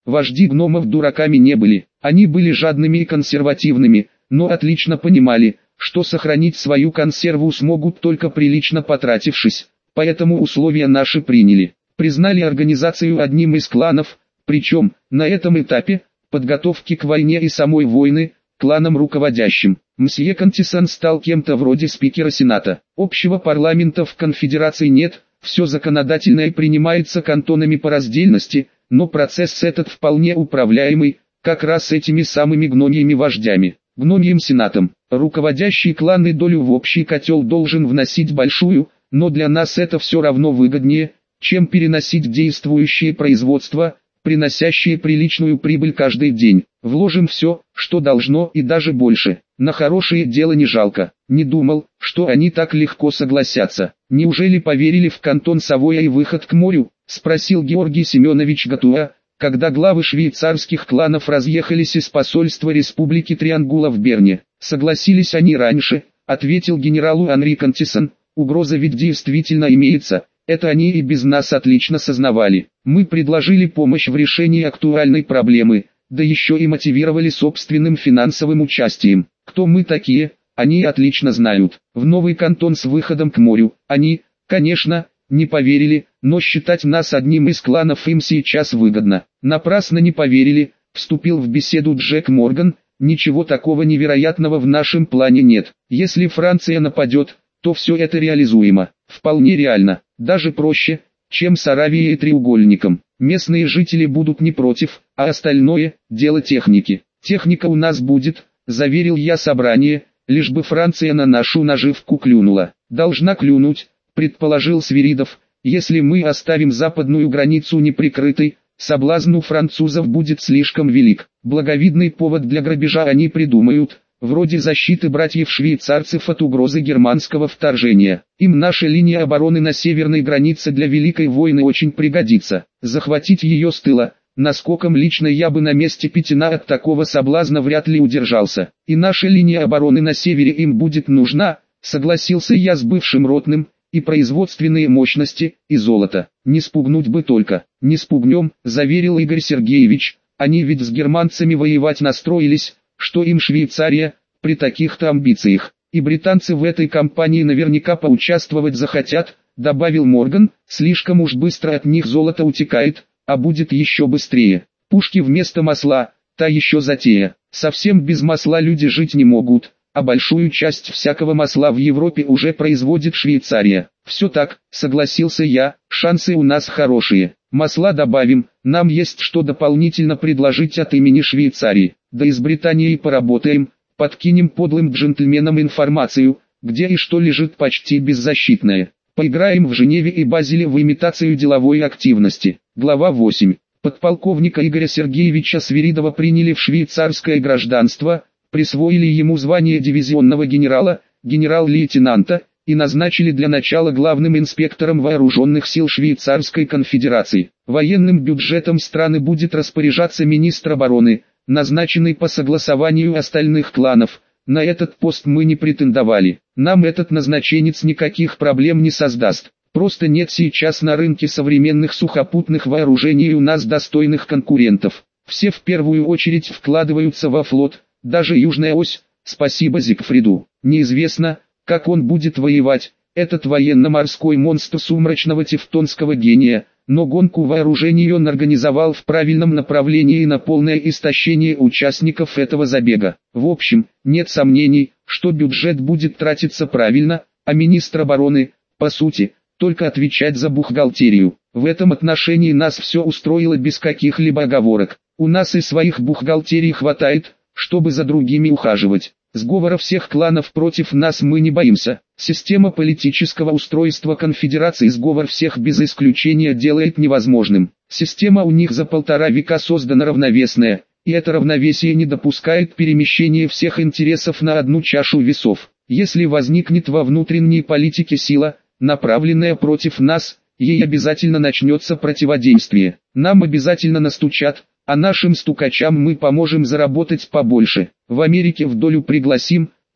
Вожди гномов дураками не были, они были жадными и консервативными, но отлично понимали, что сохранить свою консерву смогут только прилично потратившись, поэтому условия наши приняли. Признали организацию одним из кланов, причем, на этом этапе, подготовки к войне и самой войны, кланом руководящим. Мсье Кантисан стал кем-то вроде спикера Сената. Общего парламента в конфедерации нет, все законодательное принимается кантонами по раздельности, но процесс этот вполне управляемый, как раз этими самыми гномьими вождями. Гномьим сенатом, руководящий кланы долю в общий котел должен вносить большую, но для нас это все равно выгоднее, чем переносить действующие производства, приносящие приличную прибыль каждый день. Вложим все, что должно и даже больше. На хорошее дело не жалко. Не думал, что они так легко согласятся. Неужели поверили в кантон Савойя и выход к морю? Спросил Георгий Семенович Гатуа, когда главы швейцарских кланов разъехались из посольства Республики Триангула в Берне. Согласились они раньше, ответил генералу Анри Кантисан. Угроза ведь действительно имеется. Это они и без нас отлично сознавали. Мы предложили помощь в решении актуальной проблемы, да еще и мотивировали собственным финансовым участием. Кто мы такие, они отлично знают. В новый кантон с выходом к морю, они, конечно, не поверили, но считать нас одним из кланов им сейчас выгодно. Напрасно не поверили, вступил в беседу Джек Морган, ничего такого невероятного в нашем плане нет. Если Франция нападет, то все это реализуемо. Вполне реально, даже проще, чем с Аравией и Треугольником. Местные жители будут не против, а остальное – дело техники. Техника у нас будет, заверил я собрание, лишь бы Франция на нашу наживку клюнула. Должна клюнуть, предположил Свиридов, если мы оставим западную границу неприкрытой, соблазн у французов будет слишком велик. Благовидный повод для грабежа они придумают, вроде защиты братьев-швейцарцев от угрозы германского вторжения. Им наша линия обороны на северной границе для Великой войны очень пригодится. Захватить ее с тыла, наскоком лично я бы на месте Петина от такого соблазна вряд ли удержался. И наша линия обороны на севере им будет нужна, согласился я с бывшим ротным, и производственные мощности, и золото. Не спугнуть бы только. Не спугнем, заверил Игорь Сергеевич, они ведь с германцами воевать настроились, что им Швейцария, при таких-то амбициях. И британцы в этой кампании наверняка поучаствовать захотят, добавил Морган, слишком уж быстро от них золото утекает, а будет еще быстрее. Пушки вместо масла, та еще затея. Совсем без масла люди жить не могут, а большую часть всякого масла в Европе уже производит Швейцария. Все так, согласился я, шансы у нас хорошие. Масла добавим, нам есть что дополнительно предложить от имени Швейцарии. Да и с Британией поработаем, подкинем подлым джентльменам информацию, где и что лежит почти беззащитное. Поиграем в Женеве и Базеле в имитацию деловой активности. Глава 8. Подполковника Игоря Сергеевича Свиридова приняли в швейцарское гражданство, присвоили ему звание дивизионного генерала, генерал-лейтенанта, и назначили для начала главным инспектором вооруженных сил Швейцарской конфедерации. Военным бюджетом страны будет распоряжаться министр обороны, назначенный по согласованию остальных кланов. На этот пост мы не претендовали. Нам этот назначенец никаких проблем не создаст. Просто нет сейчас на рынке современных сухопутных вооружений у нас достойных конкурентов. Все в первую очередь вкладываются во флот, даже Южная ось, спасибо Зигфриду. Неизвестно, как он будет воевать, этот военно-морской монстр сумрачного тевтонского гения, но гонку вооружений он организовал в правильном направлении и на полное истощение участников этого забега. В общем, нет сомнений, что бюджет будет тратиться правильно, а министр обороны, по сути, только отвечать за бухгалтерию. В этом отношении нас все устроило без каких-либо оговорок. У нас и своих бухгалтерий хватает, чтобы за другими ухаживать. Сговора всех кланов против нас мы не боимся. Система политического устройства конфедерации сговор всех без исключения делает невозможным. Система у них за 1,5 века создана равновесная, и это равновесие не допускает перемещения всех интересов на одну чашу весов. Если возникнет во внутренней политике сила, направленная против нас, ей обязательно начнется противодействие. Нам обязательно настучат, а нашим стукачам мы поможем заработать побольше. В Америке в долю пригласим,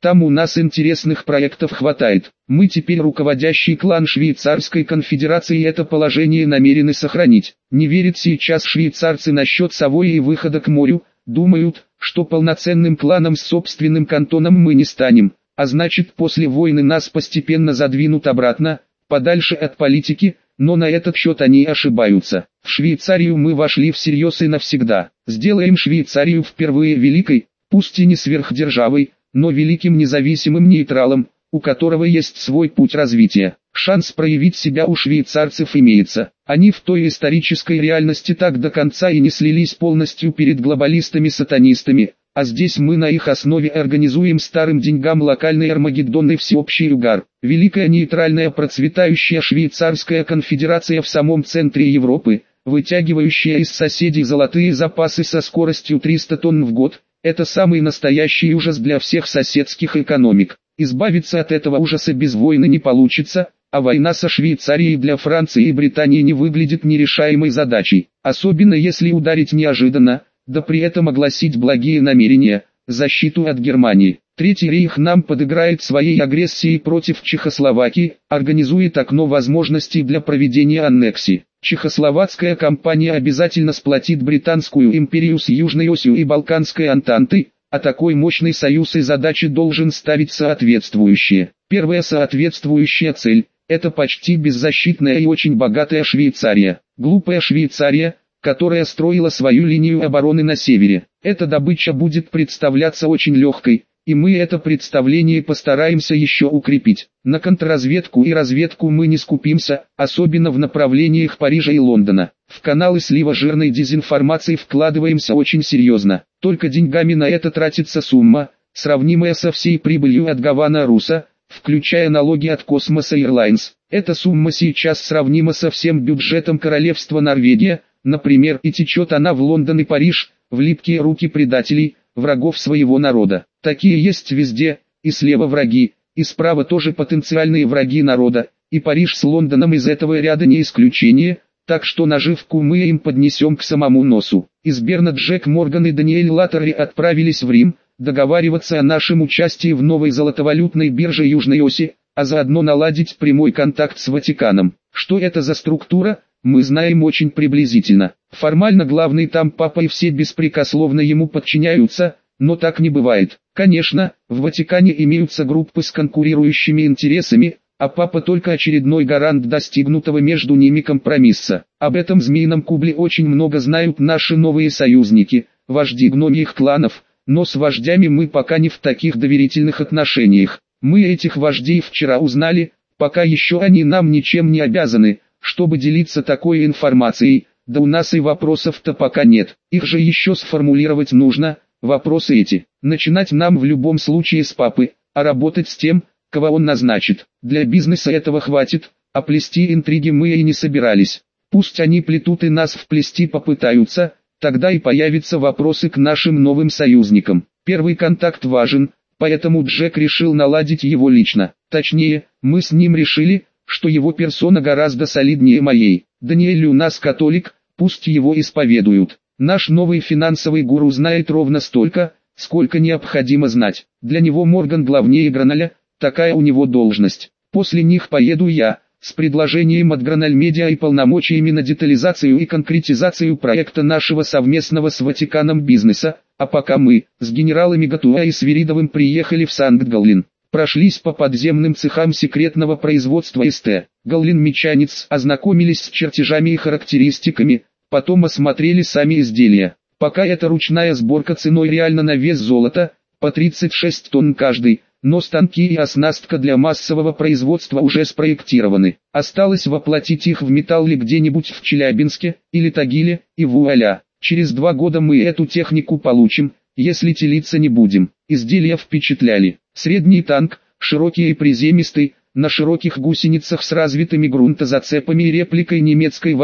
Там у нас интересных проектов хватает. Мы теперь руководящий клан Швейцарской конфедерации и это положение намерены сохранить. Не верят сейчас швейцарцы насчет Савойи и выхода к морю, думают, что полноценным кланом с собственным кантоном мы не станем, а значит после войны нас постепенно задвинут обратно, подальше от политики, но на этот счет они ошибаются. В Швейцарию мы вошли всерьез и навсегда. Сделаем Швейцарию впервые великой, пусть и не сверхдержавой, но великим независимым нейтралом, у которого есть свой путь развития. Шанс проявить себя у швейцарцев имеется. Они в той исторической реальности так до конца и не слились полностью перед глобалистами-сатанистами, а здесь мы на их основе организуем старым деньгам локальный Армагеддон и всеобщий угар. Великая нейтральная процветающая швейцарская конфедерация в самом центре Европы, вытягивающая из соседей золотые запасы со скоростью 300 тонн в год, это самый настоящий ужас для всех соседских экономик. Избавиться от этого ужаса без войны не получится, а война со Швейцарией для Франции и Британии не выглядит нерешаемой задачей, особенно если ударить неожиданно, да при этом огласить благие намерения, защиту от Германии. Третий рейх нам подыграет своей агрессией против Чехословакии, организует окно возможностей для проведения аннексии. Чехословацкая кампания обязательно сплотит Британскую империю с Южной осью и Балканской Антантой, а такой мощный союз и задачи должен ставить соответствующие. Первая соответствующая цель – это почти беззащитная и очень богатая Швейцария. Глупая Швейцария, которая строила свою линию обороны на севере. Эта добыча будет представляться очень легкой, и мы это представление постараемся еще укрепить. На контрразведку и разведку мы не скупимся, особенно в направлениях Парижа и Лондона. В каналы слива жирной дезинформации вкладываемся очень серьезно. Только деньгами на это тратится сумма, сравнимая со всей прибылью от Гавана Руса, включая налоги от Космоса Airlines. Эта сумма сейчас сравнима со всем бюджетом королевства Норвегия, например, и течет она в Лондон и Париж, в липкие руки предателей, врагов своего народа. Такие есть везде, и слева враги, и справа тоже потенциальные враги народа, и Париж с Лондоном из этого ряда не исключение, так что наживку мы им поднесем к самому носу. Из Берна Джек Морган и Даниэль Латтери отправились в Рим, договариваться о нашем участии в новой золотовалютной бирже Южной оси, а заодно наладить прямой контакт с Ватиканом. Что это за структура, мы знаем очень приблизительно. Формально главный там папа и все беспрекословно ему подчиняются, но так не бывает. Конечно, в Ватикане имеются группы с конкурирующими интересами, а папа только очередной гарант достигнутого между ними компромисса. Об этом змеином кубле очень много знают наши новые союзники, вожди гномьих кланов, но с вождями мы пока не в таких доверительных отношениях. Мы этих вождей вчера узнали, пока еще они нам ничем не обязаны, чтобы делиться такой информацией, да у нас и вопросов-то пока нет. Их же еще сформулировать нужно, вопросы эти. Начинать нам в любом случае с папы, а работать с тем, кого он назначит. Для бизнеса этого хватит, а плести интриги мы и не собирались. Пусть они плетут и нас вплести попытаются, тогда и появятся вопросы к нашим новым союзникам. Первый контакт важен, поэтому Джек решил наладить его лично. Точнее, мы с ним решили, что его персона гораздо солиднее моей. Даниэль у нас католик, пусть его исповедуют. Наш новый финансовый гуру знает ровно столько, сколько необходимо знать. Для него Морган главнее Граналя, такая у него должность. После них поеду я, с предложением от Граналь Медиа и полномочиями на детализацию и конкретизацию проекта нашего совместного с Ватиканом бизнеса, а пока мы, с генералами Гатуа и Свиридовым приехали в Санкт-Галлин. Прошлись по подземным цехам секретного производства СТ. Галлин-мечанец, ознакомились с чертежами и характеристиками, потом осмотрели сами изделия. Пока это ручная сборка ценой реально на вес золота, по 36 тонн каждый, но станки и оснастка для массового производства уже спроектированы. Осталось воплотить их в металле где-нибудь в Челябинске или Тагиле, и вуаля. Через 2 года мы эту технику получим, если телиться не будем. Изделия впечатляли. Средний танк, широкий и приземистый, на широких гусеницах с развитыми грунтозацепами и репликой немецкой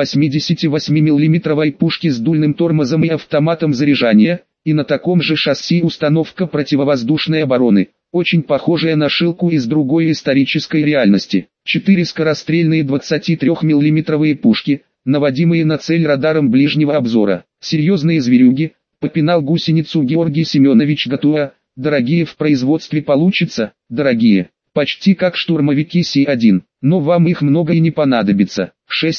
88 мм пушки с дульным тормозом и автоматом заряжания, и на таком же шасси установка противовоздушной обороны, очень похожая на шилку из другой исторической реальности. 4 скорострельные 23 мм пушки, наводимые на цель радаром ближнего обзора. Серьезные зверюги, попинал гусеницу Георгий Семенович Гатуа, Дорогие в производстве получится, дорогие, почти как штурмовики Си-1, но вам их много и не понадобится.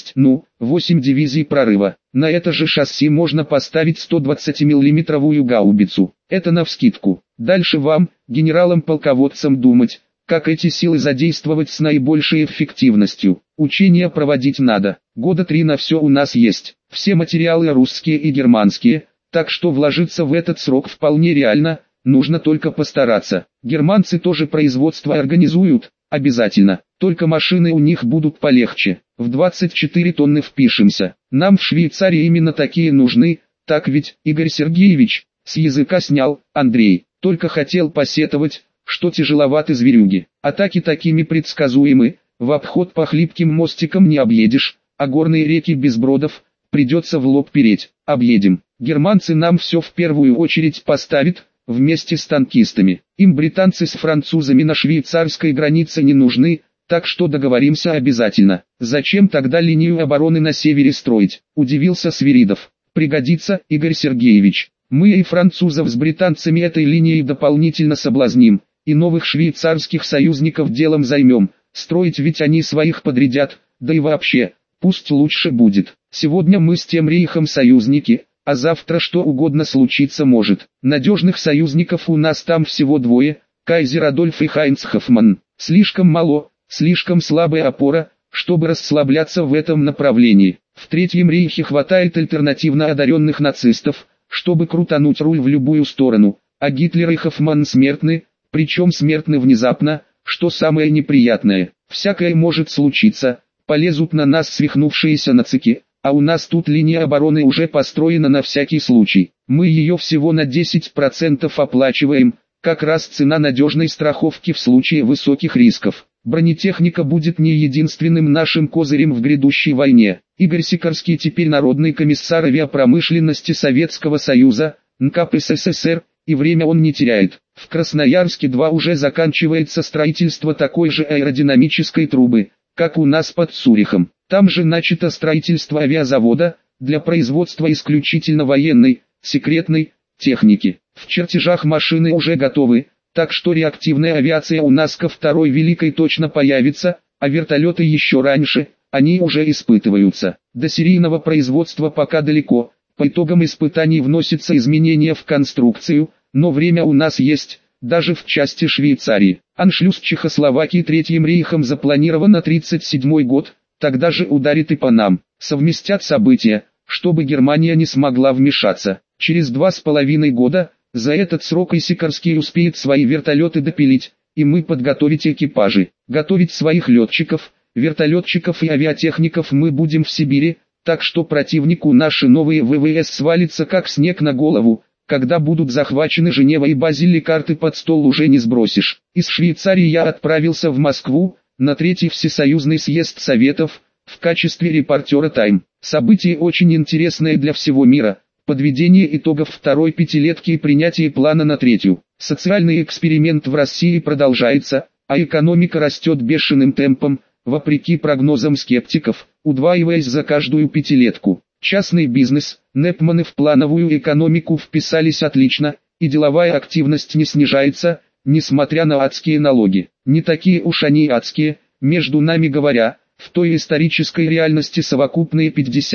8 дивизий прорыва. На это же шасси можно поставить 120 миллиметровую гаубицу. Это навскидку. Дальше вам, генералам-полководцам, думать, как эти силы задействовать с наибольшей эффективностью. Учения проводить надо. Года 3 на все у нас есть. Все материалы русские и германские, так что вложиться в этот срок вполне реально, нужно только постараться. Германцы тоже производство организуют, обязательно, только машины у них будут полегче. В 24 тонны впишемся. Нам в Швейцарии именно такие нужны, так ведь, Игорь Сергеевич? С языка снял, Андрей, только хотел посетовать, что тяжеловаты зверюги. Атаки такими предсказуемы, в обход по хлипким мостикам не объедешь, а горные реки без бродов, придется в лоб переть. Объедем. Германцы нам все в первую очередь поставят, вместе с танкистами. Им британцы с французами на швейцарской границе не нужны, так что договоримся обязательно. Зачем тогда линию обороны на севере строить? Удивился Свиридов. Пригодится, Игорь Сергеевич. Мы и французов с британцами этой линией дополнительно соблазним, и новых швейцарских союзников делом займем. Строить ведь они своих подрядят, да и вообще, пусть лучше будет. Сегодня мы с тем рейхом союзники, а завтра что угодно случиться может. Надежных союзников у нас там всего двое, кайзер Адольф и Хайнц Хоффман. Слишком мало, слишком слабая опора, чтобы расслабляться в этом направлении. В Третьем рейхе хватает альтернативно одаренных нацистов, чтобы крутануть руль в любую сторону, а Гитлер и Хоффман смертны, причем смертны внезапно, что самое неприятное. Всякое может случиться, полезут на нас свихнувшиеся нацики. А у нас тут линия обороны уже построена на всякий случай. Мы ее всего на 10% оплачиваем, как раз цена надежной страховки в случае высоких рисков. Бронетехника будет не единственным нашим козырем в грядущей войне. Игорь Сикорский теперь народный комиссар авиапромышленности Советского Союза, НКП СССР, и время он не теряет. В Красноярске-2 уже заканчивается строительство такой же аэродинамической трубы, как у нас под Цюрихом. Там же начато строительство авиазавода, для производства исключительно военной, секретной, техники. В чертежах машины уже готовы, так что реактивная авиация у нас ко второй великой точно появится, а вертолеты еще раньше, они уже испытываются. До серийного производства пока далеко, по итогам испытаний вносятся изменения в конструкцию, но время у нас есть, даже в части Швейцарии. Аншлюз Чехословакии Третьим рейхом запланирован на 1937 год. Тогда же ударит и по нам. Совместят события, чтобы Германия не смогла вмешаться. Через 2,5 года, за этот срок и Сикорский успеет свои вертолеты допилить, и мы подготовить экипажи. Готовить своих летчиков, вертолетчиков и авиатехников мы будем в Сибири, так что противнику наши новые ВВС свалится как снег на голову. Когда будут захвачены Женева и Базиль, карты под стол уже не сбросишь. Из Швейцарии я отправился в Москву, на Третий Всесоюзный съезд Советов, в качестве репортера «Тайм». Событие очень интересное для всего мира, подведение итогов второй пятилетки и принятие плана на третью. Социальный эксперимент в России продолжается, а экономика растет бешеным темпом, вопреки прогнозам скептиков, удваиваясь за каждую пятилетку. Частный бизнес, Непманы в плановую экономику вписались отлично, и деловая активность не снижается, несмотря на адские налоги. Не такие уж они адские, между нами говоря, в той исторической реальности совокупные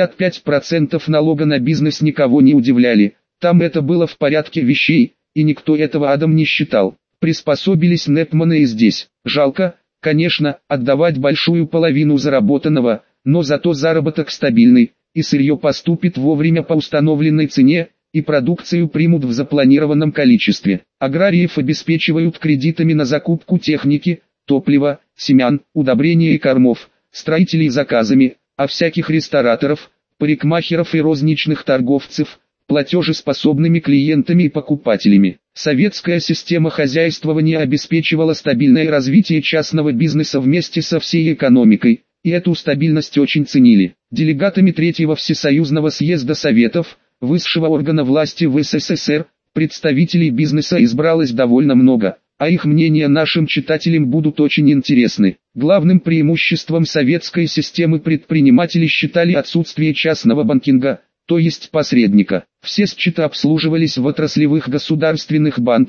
55% налога на бизнес никого не удивляли, там это было в порядке вещей, и никто этого адом не считал. Приспособились Непманы и здесь. Жалко, конечно, отдавать большую половину заработанного, но зато заработок стабильный, и сырье поступит вовремя по установленной цене, и продукцию примут в запланированном количестве. Аграриев обеспечивают кредитами на закупку техники, топлива, семян, удобрения и кормов, строителей заказами, а всяких рестораторов, парикмахеров и розничных торговцев, платежеспособными клиентами и покупателями. Советская система хозяйствования обеспечивала стабильное развитие частного бизнеса вместе со всей экономикой, и эту стабильность очень ценили. Делегатами Третьего Всесоюзного съезда Советов, высшего органа власти в СССР, представителей бизнеса избралось довольно много, а их мнения нашим читателям будут очень интересны. Главным преимуществом советской системы предприниматели считали отсутствие частного банкинга, то есть посредника. Все счета обслуживались в отраслевых государственных банках,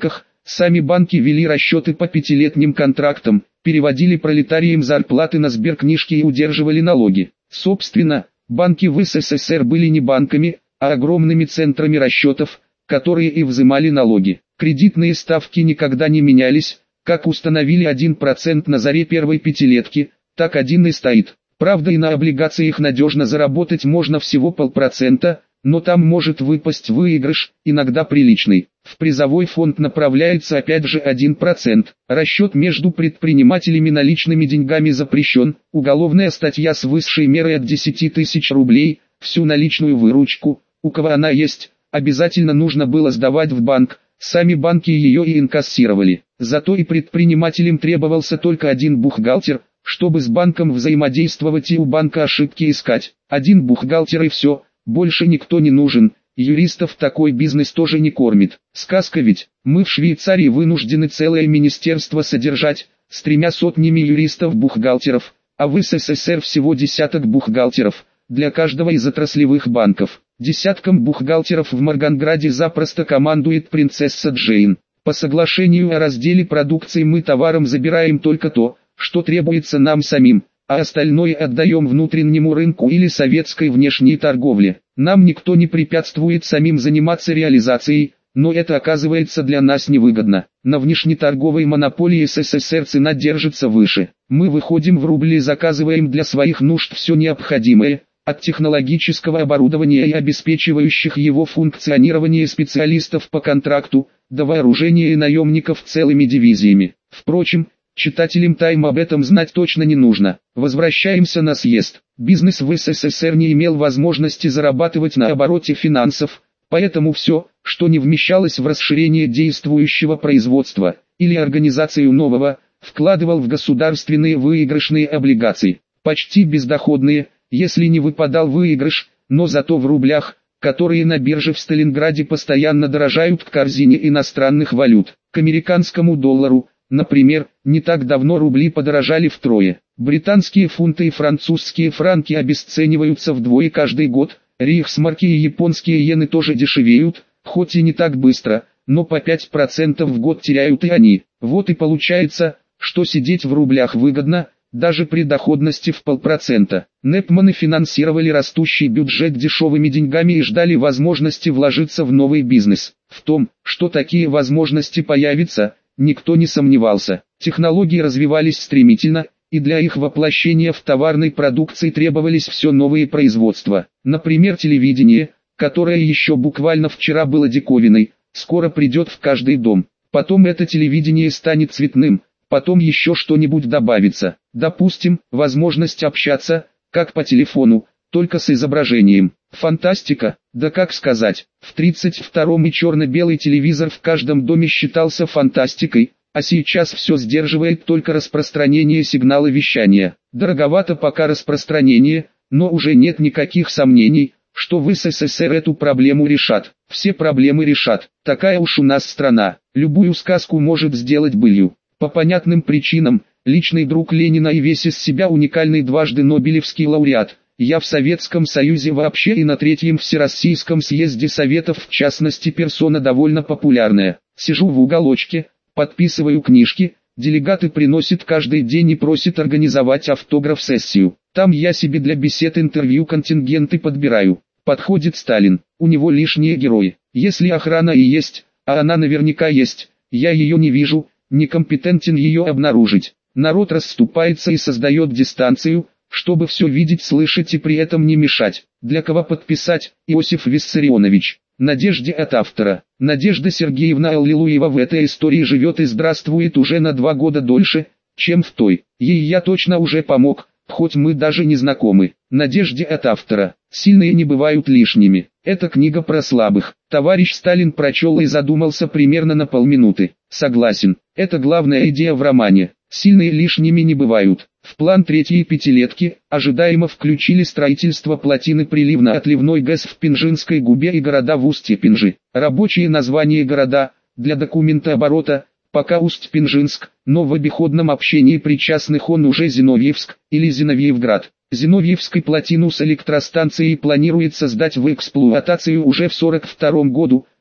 Сами банки вели расчеты по пятилетним контрактам, переводили пролетариям зарплаты на сберкнижки и удерживали налоги. Собственно, банки в СССР были не банками, а огромными центрами расчетов, которые и взимали налоги. Кредитные ставки никогда не менялись, как установили 1% на заре первой пятилетки, так один и стоит. Правда, и на облигациях надежно заработать можно всего 0,5%, но там может выпасть выигрыш, иногда приличный. В призовой фонд направляется опять же 1%. Расчет между предпринимателями наличными деньгами запрещен. Уголовная статья с высшей мерой от 10 тысяч рублей. Всю наличную выручку, у кого она есть, обязательно нужно было сдавать в банк. Сами банки ее и инкассировали. Зато и предпринимателям требовался только один бухгалтер, чтобы с банком взаимодействовать и у банка ошибки искать. Один бухгалтер и все, больше никто не нужен. Юристов такой бизнес тоже не кормит. Сказка ведь, мы в Швейцарии вынуждены целое министерство содержать, с 300 юристов-бухгалтеров, а в СССР всего десяток бухгалтеров, для каждого из отраслевых банков. Десятком бухгалтеров в Морганграде запросто командует принцесса Джейн. По соглашению о разделе продукции мы товаром забираем только то, что требуется нам самим, а остальное отдаем внутреннему рынку или советской внешней торговле. Нам никто не препятствует самим заниматься реализацией, но это оказывается для нас невыгодно. На внешнеторговой монополии СССР цена держится выше. Мы выходим в рубли и заказываем для своих нужд все необходимое, от технологического оборудования и обеспечивающих его функционирование специалистов по контракту, до вооружения и наемников целыми дивизиями. Впрочем, читателям Тайм об этом знать точно не нужно. Возвращаемся на съезд. Бизнес в СССР не имел возможности зарабатывать на обороте финансов, поэтому все, что не вмещалось в расширение действующего производства или организацию нового, вкладывал в государственные выигрышные облигации. Почти бездоходные, если не выпадал выигрыш, но зато в рублях, которые на бирже в Сталинграде постоянно дорожают к корзине иностранных валют. К американскому доллару, например, не так давно рубли подорожали втрое. Британские фунты и французские франки обесцениваются вдвое каждый год. Рейхсмарки и японские иены тоже дешевеют, хоть и не так быстро, но по 5% в год теряют и они. Вот и получается, что сидеть в рублях выгодно, даже при доходности в 0,5%. Непманы финансировали растущий бюджет дешевыми деньгами и ждали возможности вложиться в новый бизнес. В том, что такие возможности появятся, никто не сомневался. Технологии развивались стремительно, и для их воплощения в товарной продукции требовались все новые производства. Например, телевидение, которое еще буквально вчера было диковиной, скоро придет в каждый дом. Потом это телевидение станет цветным, потом еще что-нибудь добавится. Допустим, возможность общаться, как по телефону, только с изображением. Фантастика, да как сказать. В 32-м и черно-белый телевизор в каждом доме считался фантастикой, а сейчас все сдерживает только распространение сигнала вещания. Дороговато пока распространение, но уже нет никаких сомнений, что в СССР эту проблему решат. Все проблемы решат. Такая уж у нас страна. Любую сказку может сделать былью. По понятным причинам, личный друг Ленина и весь из себя уникальный дважды Нобелевский лауреат. Я в Советском Союзе вообще и на 3-м Всероссийском съезде Советов в частности персона довольно популярная. Сижу в уголочке, подписываю книжки, делегаты приносят каждый день и просят организовать автограф-сессию. Там я себе для бесед интервью контингенты подбираю. Подходит Сталин, у него лишние герои. Если охрана и есть, а она наверняка есть, я ее не вижу, некомпетентен ее обнаружить. Народ расступается и создает дистанцию, чтобы все видеть, слышать и при этом не мешать. Для кого подписать? Иосиф Виссарионович. Надежде от автора. Надежда Сергеевна Аллилуева в этой истории живет и здравствует уже на 2 года дольше, чем в той. Ей я точно уже помог, хоть мы даже не знакомы. Надежде от автора. Сильные не бывают лишними. Это книга про слабых. Товарищ Сталин прочел и задумался примерно на полминуты. Согласен, это главная идея в романе. Сильные лишними не бывают. В план 3-й пятилетки ожидаемо включили строительство плотины приливно-отливной ГЭС в Пенжинской губе и города в устье Пенжи. Рабочие названия города, для документооборота, пока Усть-Пенжинск, но в обиходном общении причастных он уже Зиновьевск или Зиновьевград. Зиновьевской плотину с электростанцией планируется сдать в эксплуатацию уже в 1942 году,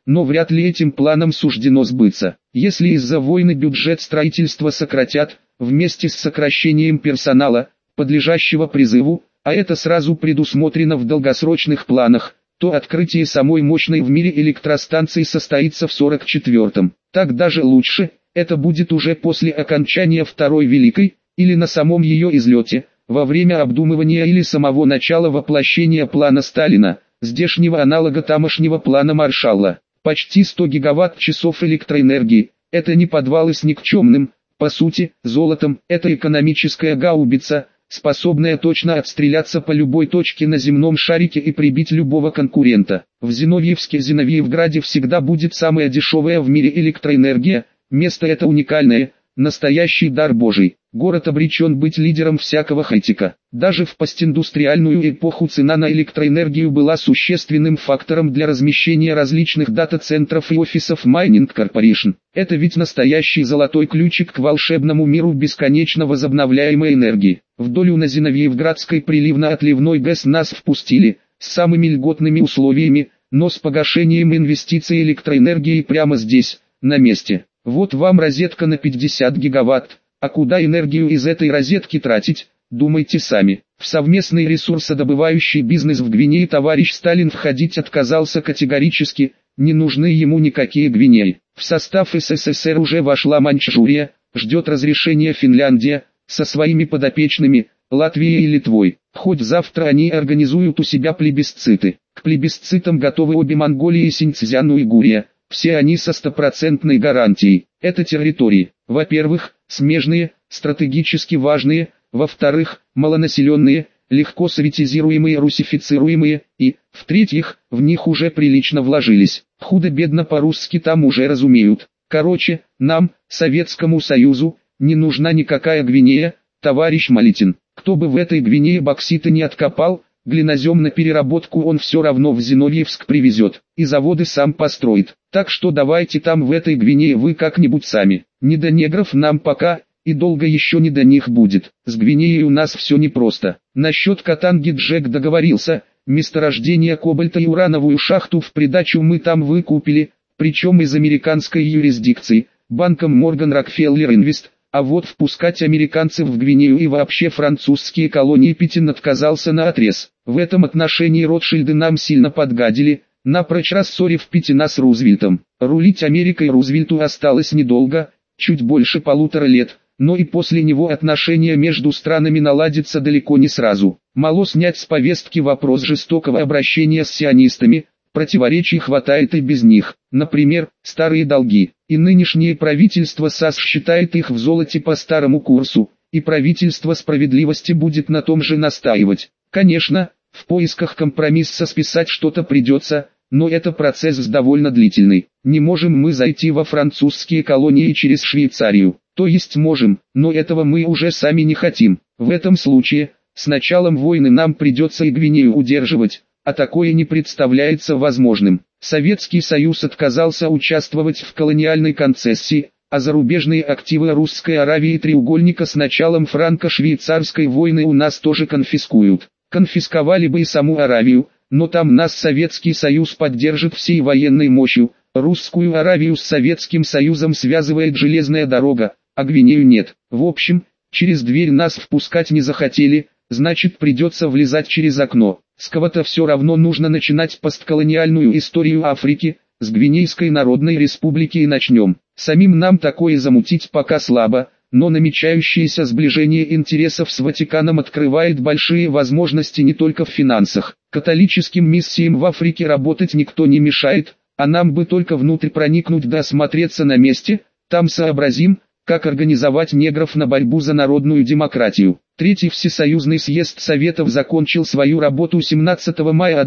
но вряд ли этим планам суждено сбыться. Если из-за войны бюджет строительства сократят, вместе с сокращением персонала, подлежащего призыву, а это сразу предусмотрено в долгосрочных планах, то открытие самой мощной в мире электростанции состоится в 44-м. Так даже лучше, это будет уже после окончания Второй Великой, или на самом ее излете, во время обдумывания или самого начала воплощения плана Сталина, здешнего аналога тамошнего плана Маршалла. Почти 100 гигаватт-часов электроэнергии – это не подвалы с никчемным, по сути, золотом, это экономическая гаубица, способная точно отстреляться по любой точке на земном шарике и прибить любого конкурента. В Зиновьевске-Зиновьевграде всегда будет самая дешевая в мире электроэнергия, место это уникальное, настоящий дар Божий. Город обречен быть лидером всякого хай-тека. Даже в постиндустриальную эпоху цена на электроэнергию была существенным фактором для размещения различных дата-центров и офисов Mining Corporation. Это ведь настоящий золотой ключик к волшебному миру бесконечно возобновляемой энергии. В долю на Зиновьевградской приливно-отливной ГЭС нас впустили, с самыми льготными условиями, но с погашением инвестиций электроэнергии прямо здесь, на месте. Вот вам розетка на 50 гигаватт. А куда энергию из этой розетки тратить, думайте сами. В совместный ресурсодобывающий бизнес в Гвинее товарищ Сталин входить отказался категорически, не нужны ему никакие Гвинеи. В состав СССР уже вошла Маньчжурия, ждет разрешения Финляндия, со своими подопечными, Латвией и Литвой. Хоть завтра они организуют у себя плебисциты. К плебисцитам готовы обе Монголии и Синьцзян-Уйгурия. Все они со стопроцентной гарантией. Это территории, во-первых, смежные, стратегически важные, во-вторых, малонаселенные, легко советизируемые, русифицируемые, и, в-третьих, в них уже прилично вложились. Худо-бедно по-русски там уже разумеют. Короче, нам, Советскому Союзу, не нужна никакая Гвинея, товарищ Малитин. Кто бы в этой Гвинее боксита не откопал, глинозем на переработку он все равно в Зиновьевск привезет, и заводы сам построит. Так что давайте там в этой Гвинее вы как-нибудь сами. Не до негров нам пока, и долго еще не до них будет. С Гвинеей у нас все непросто. Насчет Катанги Джек договорился, месторождение кобальта и урановую шахту в придачу мы там выкупили, причем из американской юрисдикции, банком Morgan Rockefeller Invest. А вот впускать американцев в Гвинею и вообще французские колонии Петин отказался наотрез. В этом отношении Ротшильды нам сильно подгадили, напрочь рассорив Петина с Рузвельтом. Рулить Америкой Рузвельту осталось недолго, чуть больше 1,5 лет, но и после него отношения между странами наладятся далеко не сразу. Мало снять с повестки вопрос жестокого обращения с сионистами, противоречий хватает и без них. Например, старые долги. И нынешнее правительство САС считает их в золоте по старому курсу, и правительство справедливости будет на том же настаивать. Конечно, в поисках компромисса списать что-то придется, но это процесс довольно длительный. Не можем мы зайти во французские колонии через Швейцарию. То есть можем, но этого мы уже сами не хотим. В этом случае, с началом войны нам придется и Гвинею удерживать, а такое не представляется возможным. Советский Союз отказался участвовать в колониальной концессии, а зарубежные активы Русской Аравии и треугольника с началом франко-швейцарской войны у нас тоже конфискуют. Конфисковали бы и саму Аравию, но там нас Советский Союз поддержит всей военной мощью. Русскую Аравию с Советским Союзом связывает железная дорога, а Гвинею нет. В общем, через дверь нас впускать не захотели, значит придется влезать через окно. С кого-то все равно нужно начинать постколониальную историю Африки, с Гвинейской Народной Республики и начнем. Самим нам такое замутить пока слабо, но намечающееся сближение интересов с Ватиканом открывает большие возможности не только в финансах. Католическим миссиям в Африке работать никто не мешает, а нам бы только внутрь проникнуть да осмотреться на месте, там сообразим, как организовать негров на борьбу за народную демократию. Третий Всесоюзный съезд Советов закончил свою работу 17 мая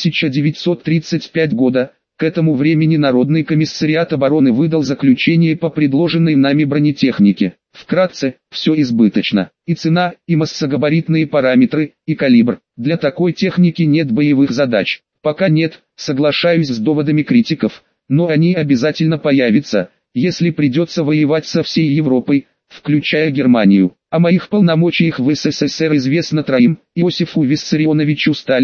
1935 года. К этому времени Народный комиссариат обороны выдал заключение по предложенной нами бронетехнике. Вкратце, все избыточно. И цена, и массогабаритные параметры, и калибр. Для такой техники нет боевых задач. Пока нет, соглашаюсь с доводами критиков, но они обязательно появятся, если придется воевать со всей Европой, включая Германию. О моих полномочиях в СССР известно троим: Иосифу Виссарионовичу Сталину,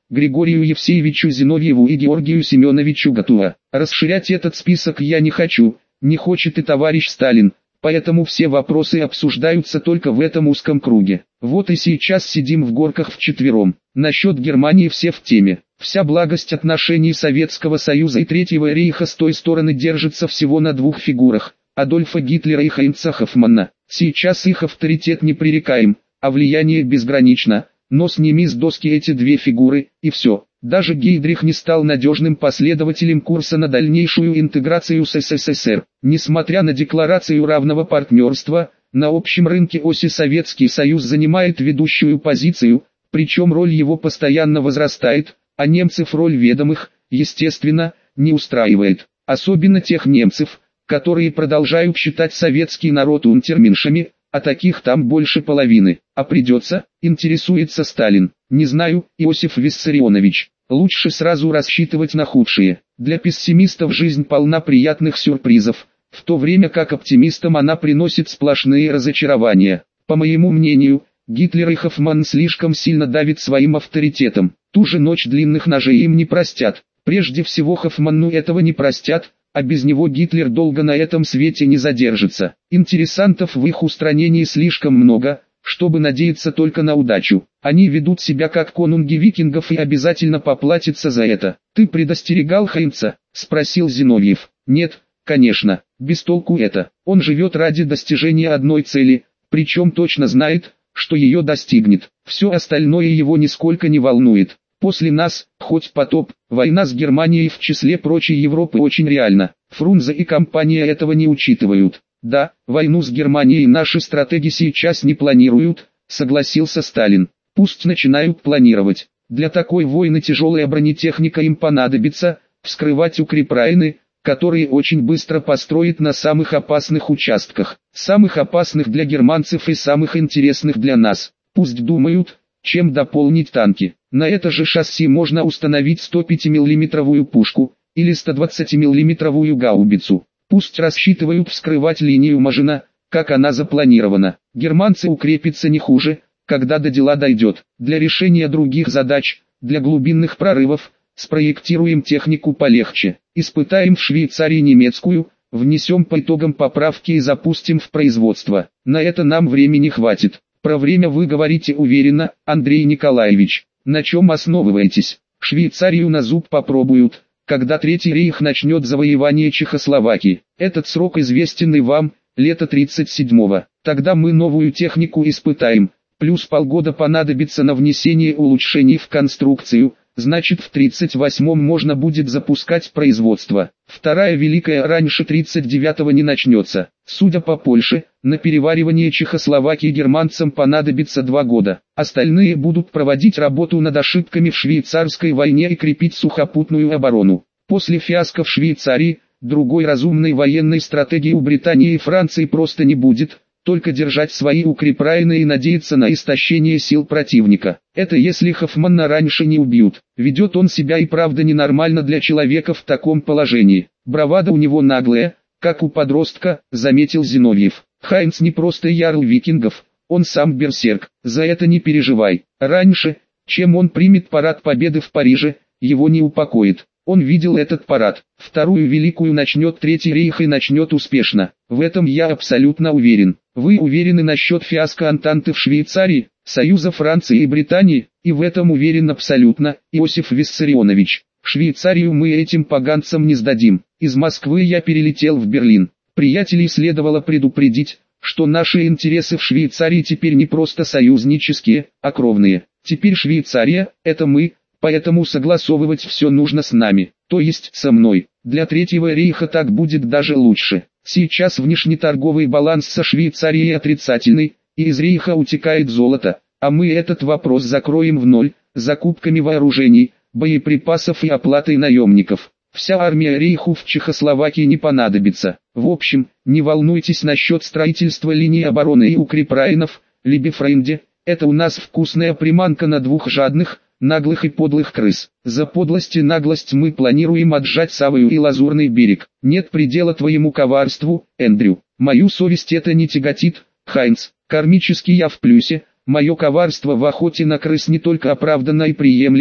Григорию Евсеевичу Зиновьеву и Георгию Семеновичу Гатуа. Расширять этот список я не хочу, не хочет и товарищ Сталин, поэтому все вопросы обсуждаются только в этом узком круге. Вот и сейчас сидим в горках вчетвером. Насчет Германии все в теме. Вся благость отношений Советского Союза и Третьего Рейха с той стороны держится всего на двух фигурах – Адольфа Гитлера и Хайнца Хоффмана. Сейчас их авторитет непререкаем, а влияние безгранично, но сними с доски эти две фигуры, и все. Даже Гейдрих не стал надежным последователем курса на дальнейшую интеграцию с СССР. Несмотря на декларацию равного партнерства, на общем рынке оси Советский Союз занимает ведущую позицию, причем роль его постоянно возрастает, а немцев роль ведомых, естественно, не устраивает. Особенно тех немцев, которые продолжают считать советский народ унтерменшами, а таких там больше половины. А придется, интересуется Сталин. Не знаю, Иосиф Виссарионович. Лучше сразу рассчитывать на худшее. Для пессимистов жизнь полна приятных сюрпризов, в то время как оптимистам она приносит сплошные разочарования. По моему мнению, Гитлер и Хоффман слишком сильно давят своим авторитетом. Ту же ночь длинных ножей им не простят. Прежде всего Хоффману этого не простят, а без него Гитлер долго на этом свете не задержится. Интересантов в их устранении слишком много, чтобы надеяться только на удачу. Они ведут себя как конунги викингов и обязательно поплатятся за это. «Ты предостерегал Хайнца?» – спросил Зиновьев. «Нет, конечно, без толку это. Он живет ради достижения одной цели, причем точно знает, что ее достигнет. Все остальное его нисколько не волнует. После нас, хоть потоп, война с Германией в числе прочей Европы очень реальна. Фрунзе и компания этого не учитывают. Да, войну с Германией наши стратеги сейчас не планируют, согласился Сталин. Пусть начинают планировать. Для такой войны тяжелая бронетехника им понадобится, вскрывать укрепрайны, которые очень быстро построят на самых опасных участках. Самых опасных для германцев и самых интересных для нас. Пусть думают, чем дополнить танки. На это же шасси можно установить 105 миллиметровую пушку, или 120 миллиметровую гаубицу. Пусть рассчитывают вскрывать линию Мажина, как она запланирована. Германцы укрепятся не хуже, когда до дела дойдет. Для решения других задач, для глубинных прорывов, спроектируем технику полегче. Испытаем в Швейцарии немецкую, внесем по итогам поправки и запустим в производство. На это нам времени хватит. Про время вы говорите уверенно, Андрей Николаевич. На чем основываетесь? Швейцарию на зуб попробуют, когда Третий рейх начнет завоевание Чехословакии. Этот срок известен и вам, лето 37-го. Тогда мы новую технику испытаем, плюс полгода понадобится на внесение улучшений в конструкцию, значит в 38-м можно будет запускать производство. Вторая Великая раньше 39-го не начнется. Судя по Польше, на переваривание Чехословакии германцам понадобится 2 года. Остальные будут проводить работу над ошибками в швейцарской войне и крепить сухопутную оборону. После фиаско в Швейцарии, другой разумной военной стратегии у Британии и Франции просто не будет, только держать свои укрепрайны и надеяться на истощение сил противника. Это если Хоффмана раньше не убьют. Ведет он себя и правда ненормально для человека в таком положении. Бравада у него наглая, как у подростка, заметил Зиновьев. Хайнц не просто ярл викингов, он сам берсерк, за это не переживай. Раньше, чем он примет парад победы в Париже, его не упокоит. Он видел этот парад. Вторую Великую начнет Третий рейх и начнет успешно. В этом я абсолютно уверен. Вы уверены насчет фиаско Антанты в Швейцарии, Союза Франции и Британии? И в этом уверен абсолютно, Иосиф Виссарионович. Швейцарию мы этим поганцам не сдадим. Из Москвы я перелетел в Берлин. Приятелей следовало предупредить, что наши интересы в Швейцарии теперь не просто союзнические, а кровные. Теперь Швейцария – это мы. Поэтому согласовывать все нужно с нами, то есть со мной. Для Третьего рейха так будет даже лучше. Сейчас внешнеторговый баланс со Швейцарией отрицательный, и из рейха утекает золото, а мы этот вопрос закроем в ноль, закупками вооружений, боеприпасов и оплатой наемников. Вся армия рейху в Чехословакии не понадобится. В общем, не волнуйтесь насчет строительства линии обороны и укрепрайнов, Либефренде, это у нас вкусная приманка на двух жадных, наглых и подлых крыс. За подлость и наглость мы планируем отжать Савою и Лазурный берег. Нет предела твоему коварству, Эндрю. Мою совесть это не тяготит, Хайнц. Кармически я в плюсе. Мое коварство в охоте на крыс не только оправдано и приемлемо,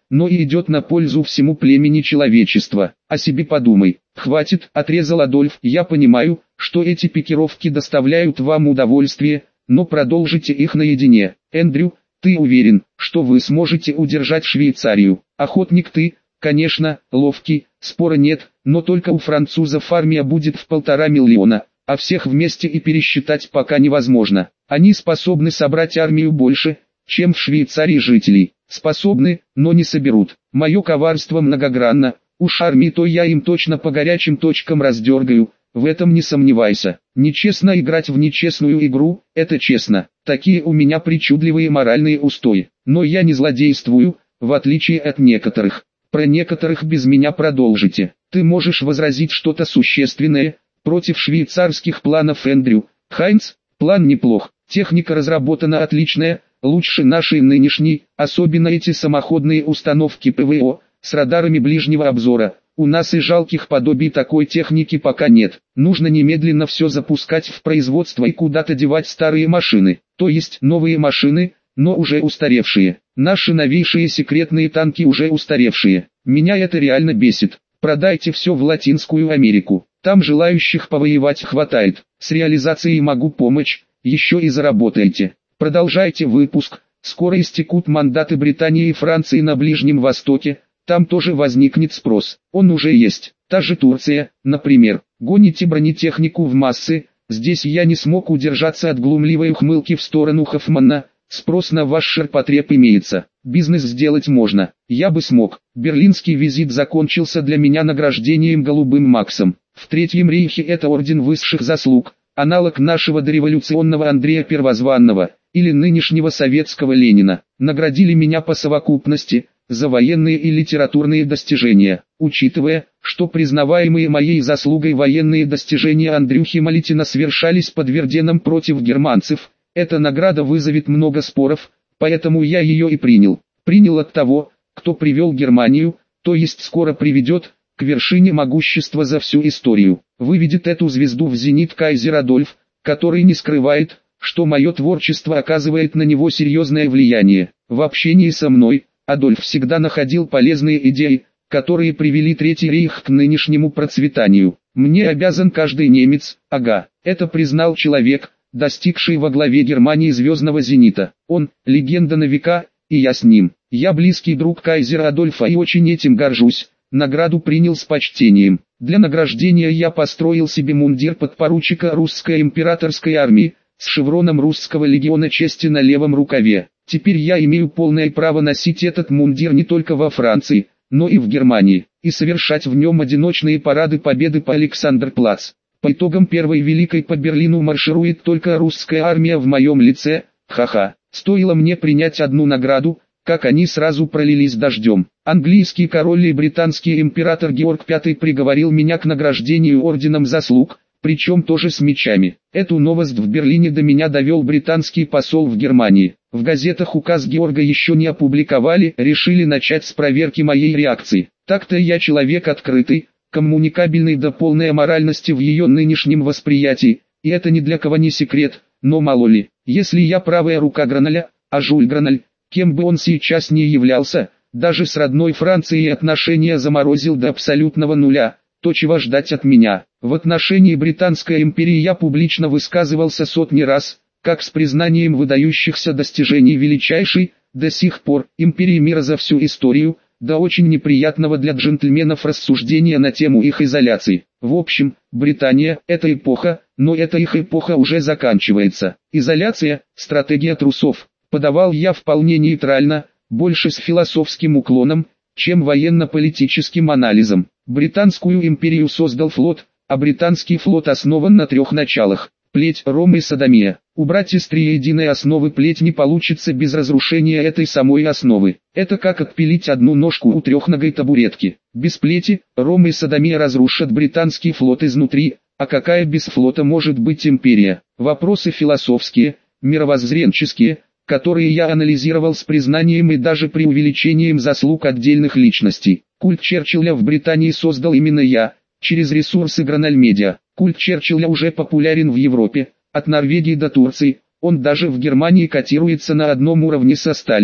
но и идет на пользу всему племени человечества. О себе подумай. Хватит, отрезал Адольф. Я понимаю, что эти пикировки доставляют вам удовольствие, но продолжите их наедине. Эндрю, ты уверен, что вы сможете удержать Швейцарию? Охотник ты, конечно, ловкий, спора нет, но только у французов армия будет в 1,5 миллиона, а всех вместе и пересчитать пока невозможно. Они способны собрать армию больше, чем в Швейцарии жителей. Способны, но не соберут. Мое коварство многогранно. Уж армии то я им точно по горячим точкам раздергаю, в этом не сомневайся. Нечестно играть в нечестную игру, это честно. Такие у меня причудливые моральные устои. Но я не злодействую, в отличие от некоторых. Про некоторых без меня продолжите. Ты можешь возразить что-то существенное против швейцарских планов, Эндрю? Хайнц, план неплох, техника разработана отличная, лучше нашей нынешней, особенно эти самоходные установки ПВО, с радарами ближнего обзора. У нас и жалких подобий такой техники пока нет. Нужно немедленно все запускать в производство и куда-то девать старые машины, то есть новые машины, но уже устаревшие. Наши новейшие секретные танки уже устаревшие. Меня это реально бесит. Продайте все в Латинскую Америку. Там желающих повоевать хватает. С реализацией могу помочь, еще и заработаете. Продолжайте выпуск. Скоро истекут мандаты Британии и Франции на Ближнем Востоке. Там тоже возникнет спрос. Он уже есть. Та же Турция, например. Гоните бронетехнику в массы. Здесь я не смог удержаться от глумливой ухмылки в сторону Хоффмана. Спрос на ваш ширпотреб имеется. Бизнес сделать можно. Я бы смог. Берлинский визит закончился для меня награждением Голубым Максом. В Третьем рейхе это орден высших заслуг, аналог нашего дореволюционного Андрея Первозванного, или нынешнего советского Ленина. Наградили меня по совокупности, за военные и литературные достижения. Учитывая, что признаваемые моей заслугой военные достижения Андрюхи Малитина совершались под Верденом против германцев, эта награда вызовет много споров, поэтому я ее и принял. Принял от того, кто привел Германию, то есть скоро приведет, к вершине могущества за всю историю. Выведет эту звезду в зенит кайзер Адольф, который не скрывает, что мое творчество оказывает на него серьезное влияние. В общении со мной, Адольф всегда находил полезные идеи, которые привели Третий рейх к нынешнему процветанию. Мне обязан каждый немец, ага, это признал человек, достигший во главе Германии звездного зенита. Он, легенда на века, и я с ним. Я близкий друг кайзера Адольфа и очень этим горжусь. Награду принял с почтением. Для награждения я построил себе мундир подпоручика русской императорской армии, с шевроном русского легиона чести на левом рукаве. Теперь я имею полное право носить этот мундир не только во Франции, но и в Германии, и совершать в нем одиночные парады победы по Александр-Плац. По итогам Первой Великой по Берлину марширует только русская армия в моем лице, ха-ха. Стоило мне принять одну награду, как они сразу пролились дождем. Английский король и британский император Георг V приговорил меня к награждению орденом заслуг, причем тоже с мечами. Эту новость в Берлине до меня довел британский посол в Германии. В газетах указ Георга еще не опубликовали, решили начать с проверки моей реакции. Так-то я человек открытый, коммуникабельный до полной аморальности в ее нынешнем восприятии, и это ни для кого не секрет, но мало ли, если я правая рука Граналя, а Жюль Граналь, кем бы он сейчас ни являлся, даже с родной Францией отношения заморозил до абсолютного нуля, то чего ждать от меня. В отношении Британской империи я публично высказывался сотни раз, как с признанием выдающихся достижений величайшей, до сих пор, империи мира за всю историю, до очень неприятного для джентльменов рассуждения на тему их изоляции. В общем, Британия – это эпоха, но эта их эпоха уже заканчивается. Изоляция – стратегия трусов. Подавал я вполне нейтрально, больше с философским уклоном, чем военно-политическим анализом. Британскую империю создал флот, а британский флот основан на 3 началах. Плеть, Ром и Содомия. Убрать из триединой основы плеть не получится без разрушения этой самой основы. Это как отпилить одну ножку у трехногой табуретки. Без плети, Ром и Содомия разрушат британский флот изнутри, а какая без флота может быть империя? Вопросы философские, мировоззренческие, которые я анализировал с признанием и даже преувеличением заслуг отдельных личностей. Культ Черчилля в Британии создал именно я, через ресурсы Граналь Медиа. Культ Черчилля уже популярен в Европе, от Норвегии до Турции, он даже в Германии котируется на одном уровне со Сталиным.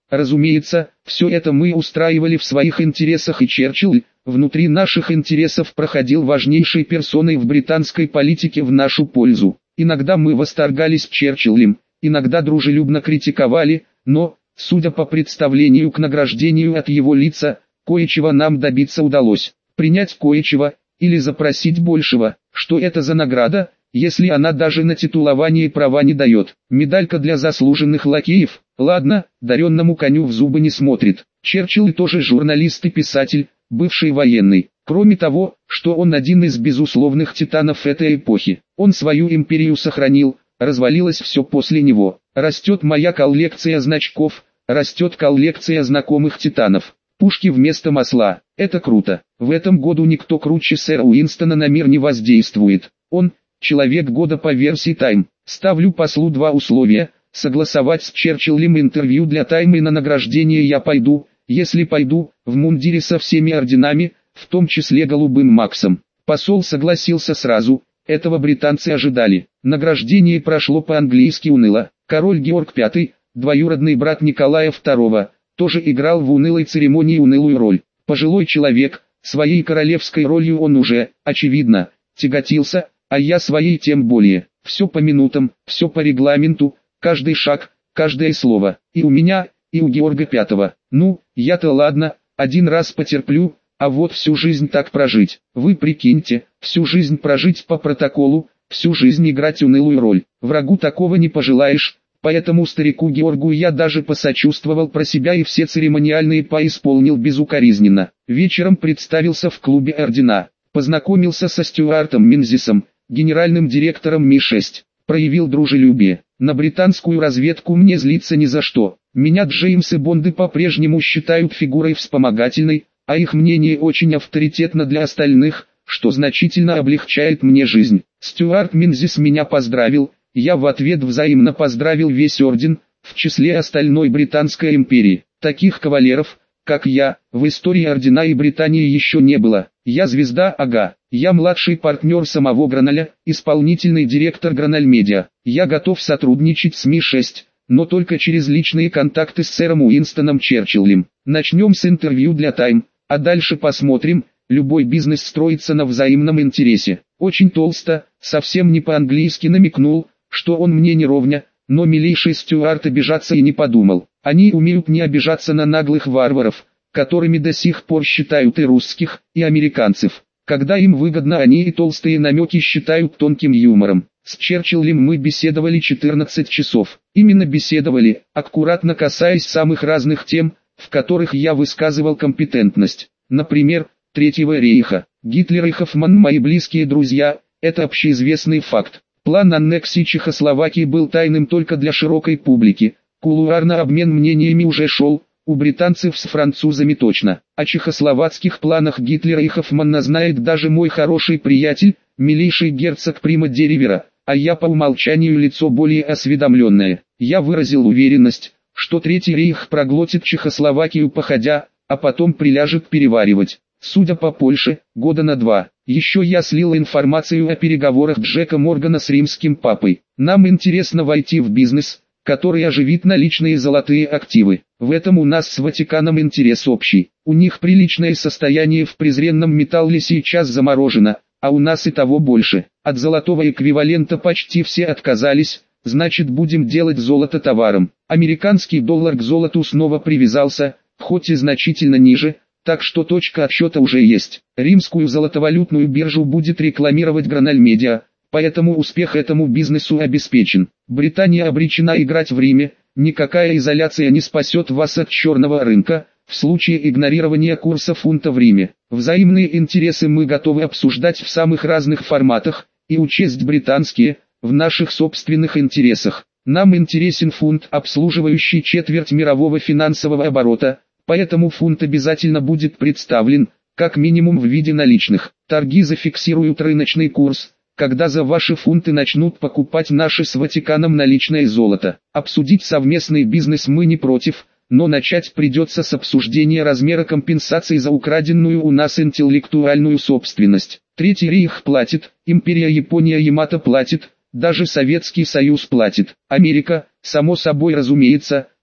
Разумеется, все это мы устраивали в своих интересах, и Черчилль, внутри наших интересов, проходил важнейшей персоной в британской политике в нашу пользу. Иногда мы восторгались Черчиллем, иногда дружелюбно критиковали, но, судя по представлению к награждению от его лица, кое-чего нам добиться удалось. Принять кое-чего, или запросить большего. Что это за награда, если она даже на титулование права не дает? Медалька для заслуженных лакеев? Ладно, даренному коню в зубы не смотрит. Черчилль тоже журналист и писатель, бывший военный. Кроме того, что он один из безусловных титанов этой эпохи. Он свою империю сохранил, развалилось все после него. Растет моя коллекция значков, растет коллекция знакомых титанов. Пушки вместо масла. Это круто. В этом году никто круче сэра Уинстона на мир не воздействует. Он – человек года по версии Time. Ставлю послу 2 условия. Согласовать с Черчиллем интервью для Time, и на награждение я пойду, если пойду, в мундире со всеми орденами, в том числе голубым Максом. Посол согласился сразу. Этого британцы ожидали. Награждение прошло по-английски уныло. Король Георг V, двоюродный брат Николая II, тоже играл в унылой церемонии унылую роль. Пожилой человек, своей королевской ролью он уже, очевидно, тяготился, а я своей тем более. Все по минутам, все по регламенту, каждый шаг, каждое слово. И у меня, и у Георга V. Ну, я-то ладно, один раз потерплю, а вот всю жизнь так прожить. Вы прикиньте, всю жизнь прожить по протоколу, всю жизнь играть унылую роль. Врагу такого не пожелаешь. Поэтому старику Георгу я даже посочувствовал про себя и все церемониальные поисполнил безукоризненно. Вечером представился в клубе ордена, познакомился со Стюартом Минзисом, генеральным директором Ми-6, проявил дружелюбие. На британскую разведку мне злиться ни за что. Меня Джеймсы Бонды по-прежнему считают фигурой вспомогательной, а их мнение очень авторитетно для остальных, что значительно облегчает мне жизнь. Стюарт Минзис меня поздравил. Я в ответ взаимно поздравил весь орден, в числе остальной Британской империи. Таких кавалеров, как я, в истории ордена и Британии еще не было. Я звезда, ага. Я младший партнер самого Граналя, исполнительный директор Граналь Медиа. Я готов сотрудничать с Ми-6, но только через личные контакты с сэром Уинстоном Черчиллем. Начнем с интервью для Time, а дальше посмотрим. Любой бизнес строится на взаимном интересе. Очень толсто, совсем не по-английски намекнул, что он мне не ровня, но милейший Стюарт обижаться и не подумал. Они умеют не обижаться на наглых варваров, которыми до сих пор считают и русских, и американцев. Когда им выгодно, они и толстые намеки считают тонким юмором. С Черчиллем мы беседовали 14 часов. Именно беседовали, аккуратно касаясь самых разных тем, в которых я высказывал компетентность. Например, Третьего рейха. Гитлер и Хоффман мои близкие друзья, это общеизвестный факт. План аннексии Чехословакии был тайным только для широкой публики. Кулуарно обмен мнениями уже шел, у британцев с французами точно. О чехословацких планах Гитлера и Хоффмана знает даже мой хороший приятель, милейший герцог Прима де Ривера, а я по умолчанию лицо более осведомленное. Я выразил уверенность, что Третий рейх проглотит Чехословакию походя, а потом приляжет переваривать. Судя по Польше, года на 2. Еще я слил информацию о переговорах Джека Моргана с римским папой. Нам интересно войти в бизнес, который оживит наличные золотые активы. В этом у нас с Ватиканом интерес общий. У них приличное состояние в презренном металле сейчас заморожено, а у нас и того больше. От золотого эквивалента почти все отказались, значит будем делать золото товаром. Американский доллар к золоту снова привязался, хоть и значительно ниже. Так что точка отсчета уже есть. Римскую золотовалютную биржу будет рекламировать Граналь Медиа, поэтому успех этому бизнесу обеспечен. Британия обречена играть в Риме, никакая изоляция не спасет вас от черного рынка, в случае игнорирования курса фунта в Риме. Взаимные интересы мы готовы обсуждать в самых разных форматах, и учесть британские, в наших собственных интересах. Нам интересен фунт, обслуживающий четверть мирового финансового оборота. Поэтому фунт обязательно будет представлен, как минимум в виде наличных. Торги зафиксируют рыночный курс, когда за ваши фунты начнут покупать наши с Ватиканом наличное золото. Обсудить совместный бизнес мы не против, но начать придется с обсуждения размера компенсации за украденную у нас интеллектуальную собственность. Третий рейх платит, империя Япония Ямато платит, даже Советский Союз платит. Америка, само собой разумеется,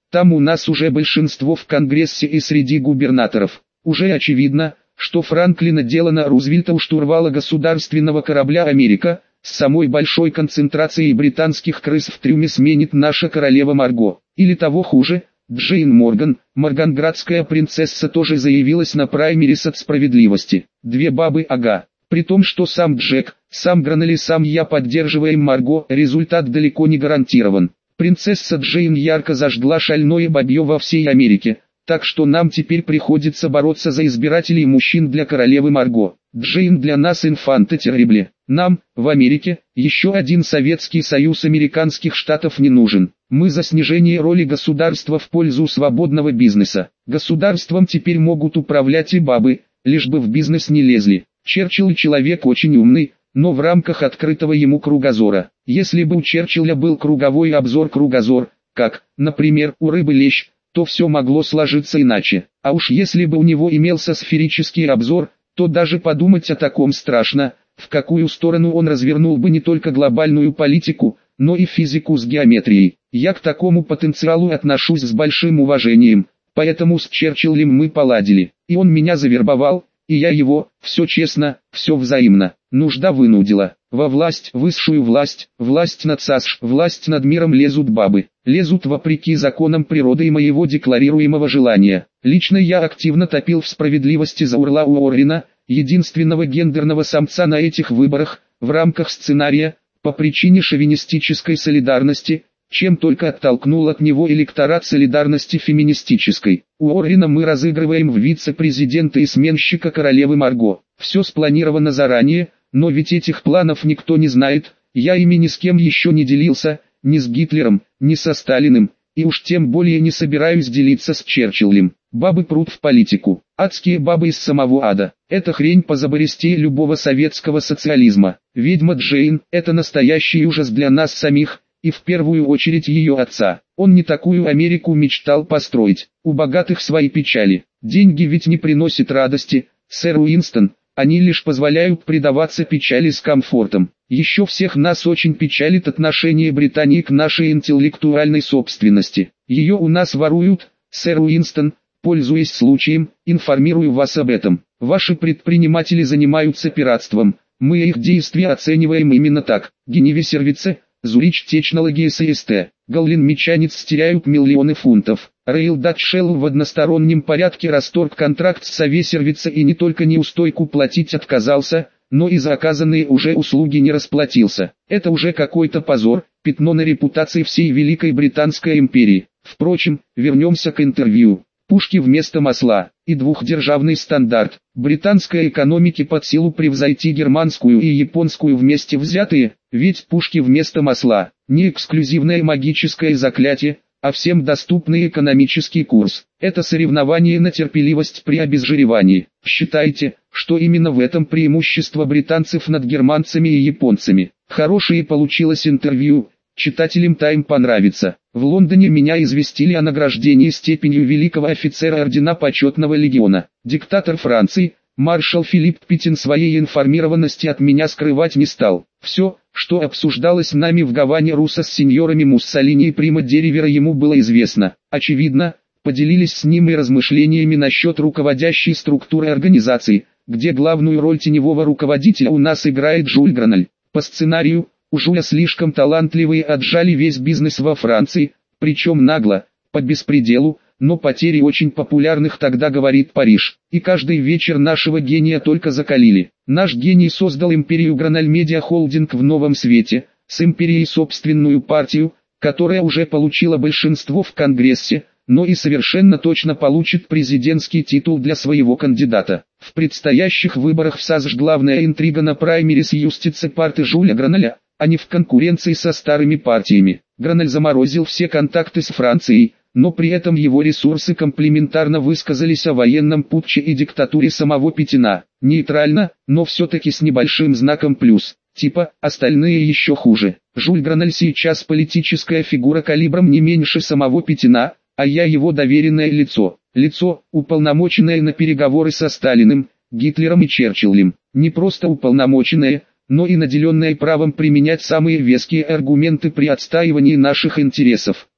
Там у нас уже большинство в Конгрессе и среди губернаторов. Уже очевидно, что Франклина Делана Рузвельта у штурвала государственного корабля «Америка» с самой большой концентрацией британских крыс в трюме сменит наша королева Марго. Или того хуже, Джейн Морган, морганградская принцесса, тоже заявилась на праймерис от справедливости. Две бабы, ага. При том, что сам Джек, сам Гранелл и сам я поддерживаем Марго, результат далеко не гарантирован. Принцесса Джейн ярко зажгла шальное бабье во всей Америке, так что нам теперь приходится бороться за избирателей мужчин для королевы Марго. Джейн для нас инфанта террибле. Нам, в Америке, еще один Советский Союз американских штатов не нужен. Мы за снижение роли государства в пользу свободного бизнеса. Государством теперь могут управлять и бабы, лишь бы в бизнес не лезли. Черчилль человек очень умный, но в рамках открытого ему кругозора. Если бы у Черчилля был круговой обзор-кругозор, как, например, у рыбы лещ, то все могло сложиться иначе. А уж если бы у него имелся сферический обзор, то даже подумать о таком страшно, в какую сторону он развернул бы не только глобальную политику, но и физику с геометрией. Я к такому потенциалу отношусь с большим уважением, поэтому с Черчиллем мы поладили, и он меня завербовал, и я его, все честно, все взаимно. Нужда вынудила. Во власть, высшую власть, власть над САСШ, власть над миром лезут бабы. Лезут вопреки законам природы и моего декларируемого желания. Лично я активно топил в справедливости за Урла Уоррена, единственного гендерного самца на этих выборах, в рамках сценария, по причине шовинистической солидарности, чем только оттолкнул от него электорат солидарности феминистической. Уоррена мы разыгрываем в вице-президента и сменщика королевы Марго. Все спланировано заранее, но ведь этих планов никто не знает, я ими ни с кем еще не делился, ни с Гитлером, ни со Сталиным, и уж тем более не собираюсь делиться с Черчиллем. Бабы прут в политику, адские бабы из самого ада. Это хрень позабористее любого советского социализма. Ведьма Джейн – это настоящий ужас для нас самих, и в первую очередь ее отца. Он не такую Америку мечтал построить. У богатых свои печали. Деньги ведь не приносят радости, сэр Уинстон, они лишь позволяют предаваться печали с комфортом. Еще всех нас очень печалит отношение Британии к нашей интеллектуальной собственности. Ее у нас воруют, сэр Уинстон, пользуясь случаем, информирую вас об этом. Ваши предприниматели занимаются пиратством, мы их действия оцениваем именно так. Геневи Сервице, Зурич Технологии ССТ, Галлин Мечанец теряют миллионы фунтов. Рейл Датчелл в одностороннем порядке расторг контракт с Сове Сервице и не только неустойку платить отказался, но и за оказанные уже услуги не расплатился. Это уже какой-то позор, пятно на репутации всей Великой Британской империи. Впрочем, вернемся к интервью. Пушки вместо масла и двухдержавный стандарт. Британской экономике под силу превзойти германскую и японскую вместе взятые, ведь пушки вместо масла – не эксклюзивное магическое заклятие, а всем доступный экономический курс. Это соревнование на терпеливость при обезжиревании. Считайте, что именно в этом преимущество британцев над германцами и японцами. Хорошее получилось интервью. Читателям Time понравится. В Лондоне меня известили о награждении степенью великого офицера ордена почетного легиона. Диктатор Франции, маршал Филипп Петин, своей информированности от меня скрывать не стал. Все, что обсуждалось нами в Гаване Руссо с сеньорами Муссолини и Прима де Ривера, ему было известно. Очевидно, поделились с ним и размышлениями насчет руководящей структуры организации, где главную роль теневого руководителя у нас играет Жюль Гранель. По сценарию, у Жюля слишком талантливые отжали весь бизнес во Франции, причем нагло, по беспределу, но потери очень популярных тогда, говорит Париж. И каждый вечер нашего гения только закалили. Наш гений создал империю Гранель Медиа Холдинг в новом свете, с империей собственную партию, которая уже получила большинство в Конгрессе, но и совершенно точно получит президентский титул для своего кандидата. В предстоящих выборах в САСШ главная интрига на праймерис юстице парты Жюля Гранеля, а не в конкуренции со старыми партиями. Гранель заморозил все контакты с Францией, но при этом его ресурсы комплементарно высказались о военном путче и диктатуре самого Петина. Нейтрально, но все-таки с небольшим знаком плюс. Типа, остальные еще хуже. Жюль Гранель сейчас политическая фигура калибром не меньше самого Петина, а я его доверенное лицо. Лицо, уполномоченное на переговоры со Сталиным, Гитлером и Черчиллем. Не просто уполномоченное, но и наделенное правом применять самые веские аргументы при отстаивании наших интересов.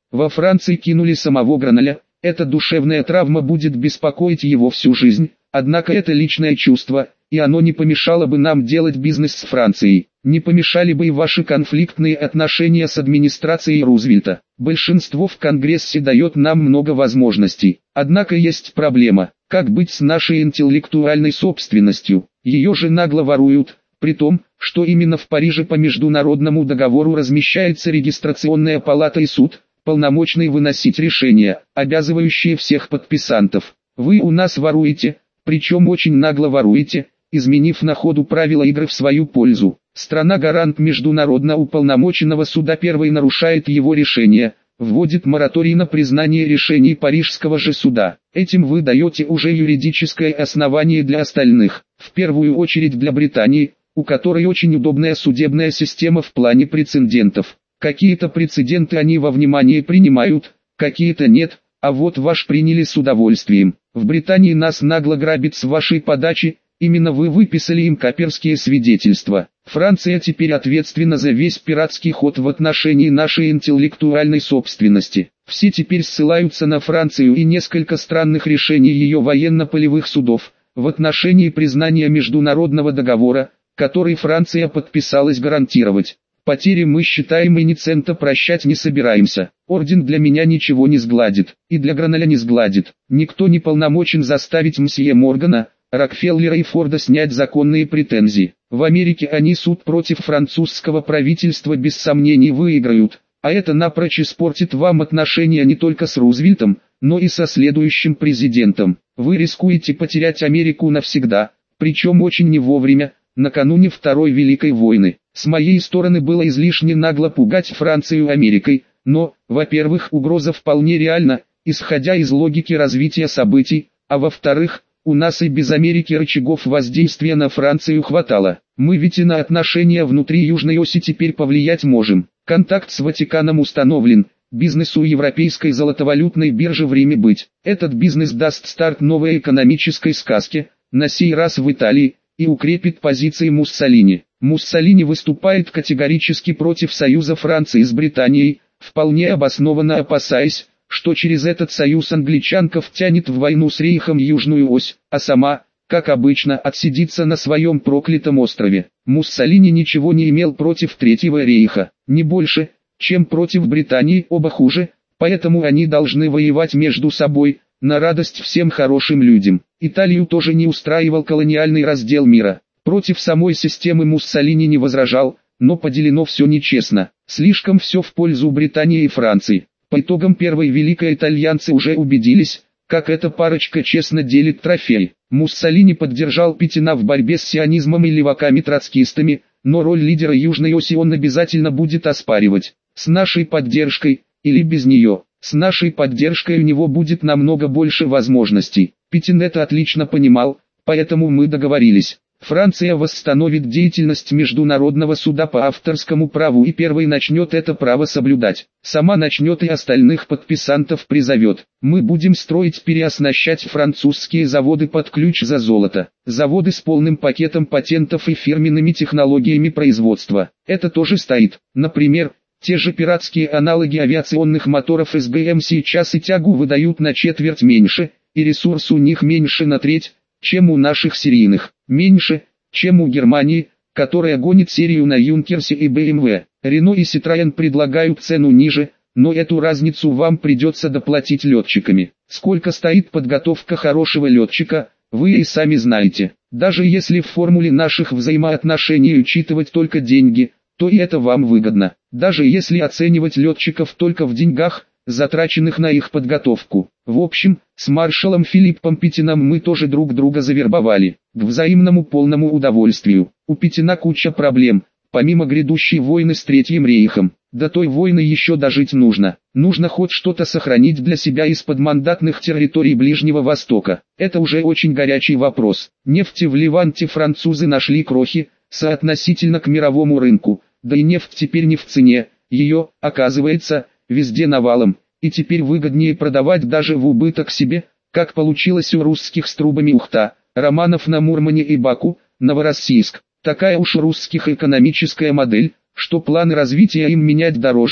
Во Франции кинули самого Граналя, эта душевная травма будет беспокоить его всю жизнь, однако это личное чувство, и оно не помешало бы нам делать бизнес с Францией. Не помешали бы и ваши конфликтные отношения с администрацией Рузвельта. Большинство в Конгрессе дает нам много возможностей. Однако есть проблема, как быть с нашей интеллектуальной собственностью. Ее же нагло воруют, при том, что именно в Париже по международному договору размещается регистрационная палата и суд, полномочный выносить решения, обязывающие всех подписантов. Вы у нас воруете, причем очень нагло воруете, изменив на ходу правила игры в свою пользу. Страна-гарант международно уполномоченного суда первой нарушает его решение, вводит мораторий на признание решений Парижского же суда. Этим вы даете уже юридическое основание для остальных, в первую очередь для Британии, у которой очень удобная судебная система в плане прецедентов. Какие-то прецеденты они во внимание принимают, какие-то нет, а вот ваш приняли с удовольствием. В Британии нас нагло грабит с вашей подачи, именно вы выписали им каперские свидетельства. Франция теперь ответственна за весь пиратский ход в отношении нашей интеллектуальной собственности. Все теперь ссылаются на Францию и несколько странных решений ее военно-полевых судов, в отношении признания международного договора, который Франция подписалась гарантировать. Потери мы считаем и ни цента прощать не собираемся. Орден для меня ничего не сгладит, и для Граналя не сгладит. Никто не полномочен заставить мсье Моргана, Рокфеллера и Форда снять законные претензии. В Америке они суд против французского правительства без сомнений выиграют, а это напрочь испортит вам отношения не только с Рузвельтом, но и со следующим президентом. Вы рискуете потерять Америку навсегда, причем очень не вовремя, накануне Второй Великой войны. С моей стороны было излишне нагло пугать Францию Америкой, но, во-первых, угроза вполне реальна, исходя из логики развития событий, а во-вторых, у нас и без Америки рычагов воздействия на Францию хватало. Мы ведь и на отношения внутри Южной оси теперь повлиять можем. Контакт с Ватиканом установлен, бизнесу европейской золотовалютной биржи время быть. Этот бизнес даст старт новой экономической сказке, на сей раз в Италии, и укрепит позиции Муссолини. Муссолини выступает категорически против союза Франции с Британией, вполне обоснованно опасаясь, что через этот союз англичанка втянет в войну с Рейхом Южную ось, а сама, как обычно, отсидится на своем проклятом острове. Муссолини ничего не имел против Третьего Рейха, не больше, чем против Британии, оба хуже, поэтому они должны воевать между собой, на радость всем хорошим людям. Италию тоже не устраивал колониальный раздел мира. Против самой системы Муссолини не возражал, но поделено все нечестно. Слишком все в пользу Британии и Франции. По итогам Первой Великой итальянцы уже убедились, как эта парочка честно делит трофей. Муссолини поддержал Петина в борьбе с сионизмом и леваками-троцкистами, но роль лидера Южной оси он обязательно будет оспаривать. С нашей поддержкой, или без нее, с нашей поддержкой у него будет намного больше возможностей. Петин это отлично понимал, поэтому мы договорились. Франция восстановит деятельность Международного суда по авторскому праву и первой начнет это право соблюдать. Сама начнет и остальных подписантов призовет. Мы будем строить, переоснащать французские заводы под ключ за золото. Заводы с полным пакетом патентов и фирменными технологиями производства. Это тоже стоит. Например, те же пиратские аналоги авиационных моторов СБМ сейчас и тягу выдают на четверть меньше, и ресурс у них меньше на треть, чем у наших серийных, меньше, чем у Германии, которая гонит серию на Юнкерсе и BMW. Рено и Citroën предлагают цену ниже, но эту разницу вам придется доплатить летчиками. Сколько стоит подготовка хорошего летчика, вы и сами знаете. Даже если в формуле наших взаимоотношений учитывать только деньги, то и это вам выгодно. Даже если оценивать летчиков только в деньгах, затраченных на их подготовку. В общем, с маршалом Филиппом Петином мы тоже друг друга завербовали, к взаимному полному удовольствию. У Петина куча проблем, помимо грядущей войны с Третьим Рейхом. До той войны еще дожить нужно. Нужно хоть что-то сохранить для себя из подмандатных территорий Ближнего Востока. Это уже очень горячий вопрос. Нефти в Леванте французы нашли крохи, соотносительно к мировому рынку, да и нефть теперь не в цене, ее, оказывается, везде навалом, и теперь выгоднее продавать даже в убыток себе, как получилось у русских с трубами Ухта, Романов на Мурмане и Баку, Новороссийск. Такая уж у русских экономическая модель, что планы развития им менять дороже,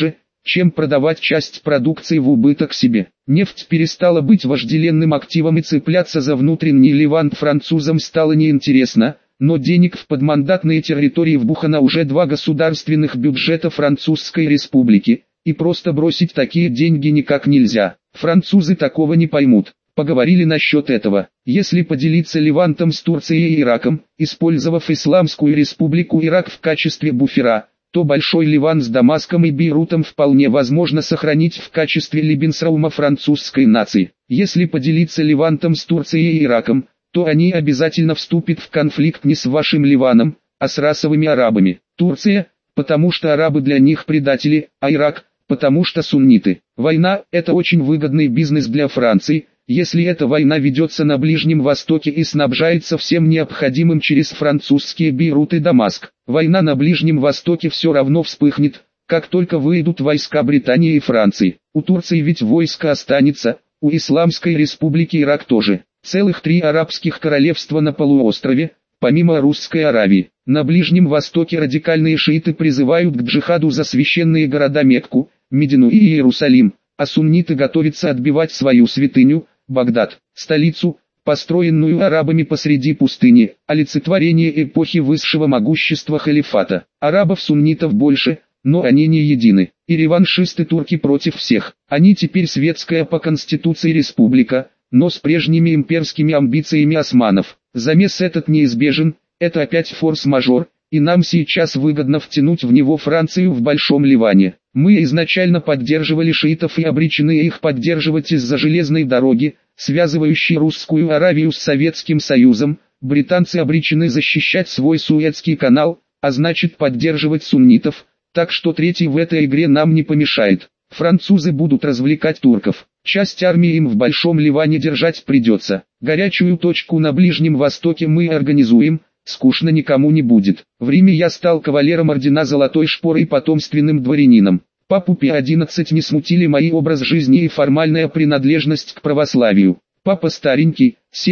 чем продавать часть продукции в убыток себе. Нефть перестала быть вожделенным активом и цепляться за внутренний Левант французам стало неинтересно, но денег в подмандатные территории вбухано уже 2 государственных бюджета Французской республики, и просто бросить такие деньги никак нельзя. Французы такого не поймут. Поговорили насчет этого. Если поделиться Левантом с Турцией и Ираком, использовав Исламскую республику Ирак в качестве буфера, то Большой Ливан с Дамаском и Бейрутом вполне возможно сохранить в качестве Лебенсраума французской нации. Если поделиться Левантом с Турцией и Ираком, то они обязательно вступят в конфликт не с вашим Ливаном, а с расовыми арабами. Турция, потому что арабы для них предатели, а Ирак, потому что сунниты. Война – это очень выгодный бизнес для Франции, если эта война ведется на Ближнем Востоке и снабжается всем необходимым через французские Бейрут и Дамаск. Война на Ближнем Востоке все равно вспыхнет, как только выйдут войска Британии и Франции. У Турции ведь войско останется, у Исламской республики Ирак тоже. Целых 3 арабских королевства на полуострове, помимо Русской Аравии. На Ближнем Востоке радикальные шииты призывают к джихаду за священные города Мекку, Медину и Иерусалим, а сунниты готовятся отбивать свою святыню, Багдад, столицу, построенную арабами посреди пустыни, олицетворение эпохи высшего могущества халифата. Арабов-суннитов больше, но они не едины. И реваншисты турки против всех. Они теперь светская по конституции республика, но с прежними имперскими амбициями османов. Замес этот неизбежен, это опять форс-мажор, и нам сейчас выгодно втянуть в него Францию в Большом Ливане. Мы изначально поддерживали шиитов и обречены их поддерживать из-за железной дороги, связывающей Русскую Аравию с Советским Союзом. Британцы обречены защищать свой Суэцкий канал, а значит поддерживать суннитов, так что третий в этой игре нам не помешает. Французы будут развлекать турков. Часть армии им в Большом Ливане держать придется. Горячую точку на Ближнем Востоке мы организуем, скучно никому не будет. В Риме я стал кавалером ордена Золотой Шпоры и потомственным дворянином. Папу Пия XI не смутили мои образ жизни и формальная принадлежность к православию. Папа старенький,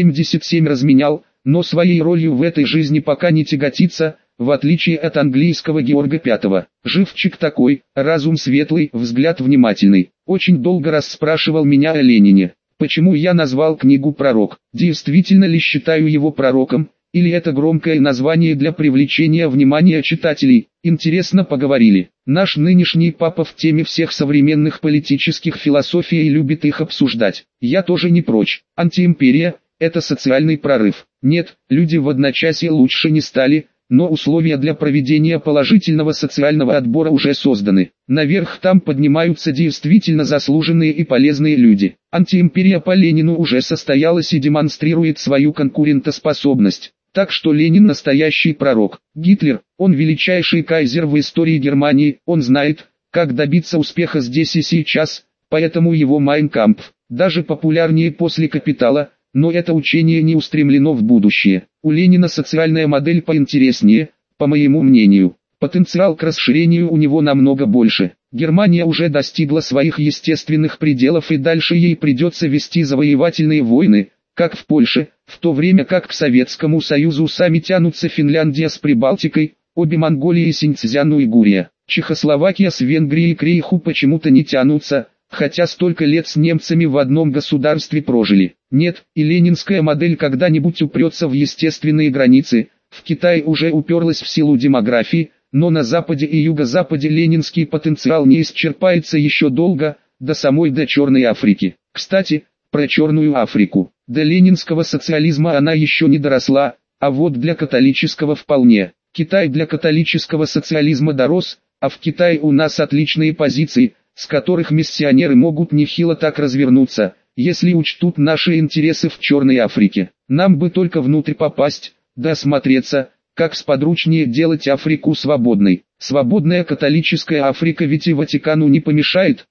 77 разменял, но своей ролью в этой жизни пока не тяготится, в отличие от английского Георга V. Живчик такой, разум светлый, взгляд внимательный. Очень долго расспрашивал меня о Ленине. Почему я назвал книгу «Пророк»? Действительно ли считаю его пророком? Или это громкое название для привлечения внимания читателей? Интересно поговорили. Наш нынешний папа в теме всех современных политических философий и любит их обсуждать. Я тоже не прочь. Антиимперия – это социальный прорыв. Нет, люди в одночасье лучше не стали, но условия для проведения положительного социального отбора уже созданы. Наверх там поднимаются действительно заслуженные и полезные люди. Антиимперия по Ленину уже состоялась и демонстрирует свою конкурентоспособность. Так что Ленин настоящий пророк. Гитлер, он величайший кайзер в истории Германии, он знает, как добиться успеха здесь и сейчас, поэтому его Mein Kampf даже популярнее после «Капитала», но это учение не устремлено в будущее. У Ленина социальная модель поинтереснее, по моему мнению. Потенциал к расширению у него намного больше. Германия уже достигла своих естественных пределов и дальше ей придется вести завоевательные войны, как в Польше, в то время как к Советскому Союзу сами тянутся Финляндия с Прибалтикой, обе Монголии и Синьцзян-Уйгурия. Чехословакия с Венгрией к рейху почему-то не тянутся, хотя столько лет с немцами в одном государстве прожили. Нет, и ленинская модель когда-нибудь упрется в естественные границы. В Китае уже уперлась в силу демографии, но на западе и юго-западе ленинский потенциал не исчерпается еще долго, до Черной Африки. Кстати, про Черную Африку. До ленинского социализма она еще не доросла, а вот для католического вполне. Китай для католического социализма дорос, а в Китае у нас отличные позиции, с которых миссионеры могут нехило так развернуться, если учтут наши интересы в Черной Африке. Нам бы только внутрь попасть, да осмотреться, как сподручнее делать Африку свободной. Свободная католическая Африка ведь и Ватикану не помешает,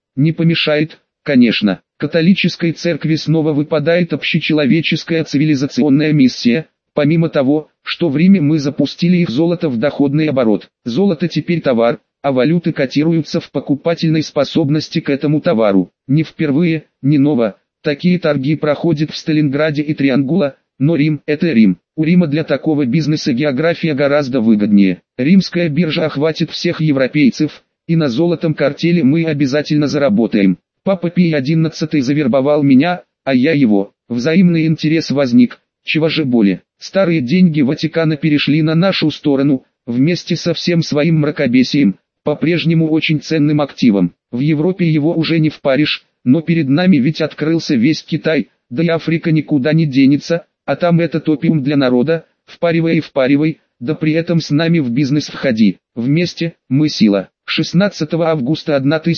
конечно. Католической церкви снова выпадает общечеловеческая цивилизационная миссия, помимо того, что в Риме мы запустили их золото в доходный оборот. Золото теперь товар, а валюты котируются в покупательной способности к этому товару. Не впервые, не ново, такие торги проходят в Сталинграде и Триангула, но Рим – это Рим. У Рима для такого бизнеса география гораздо выгоднее. Римская биржа охватит всех европейцев, и на золотом картеле мы обязательно заработаем. Папа Пий XI завербовал меня, а я его. Взаимный интерес возник, чего же более. Старые деньги Ватикана перешли на нашу сторону, вместе со всем своим мракобесием, по-прежнему очень ценным активом. В Европе его уже не впаришь, но перед нами ведь открылся весь Китай, да и Африка никуда не денется, а там этот опиум для народа, впаривай и впаривай, да при этом с нами в бизнес входи. Вместе мы сила. 16 августа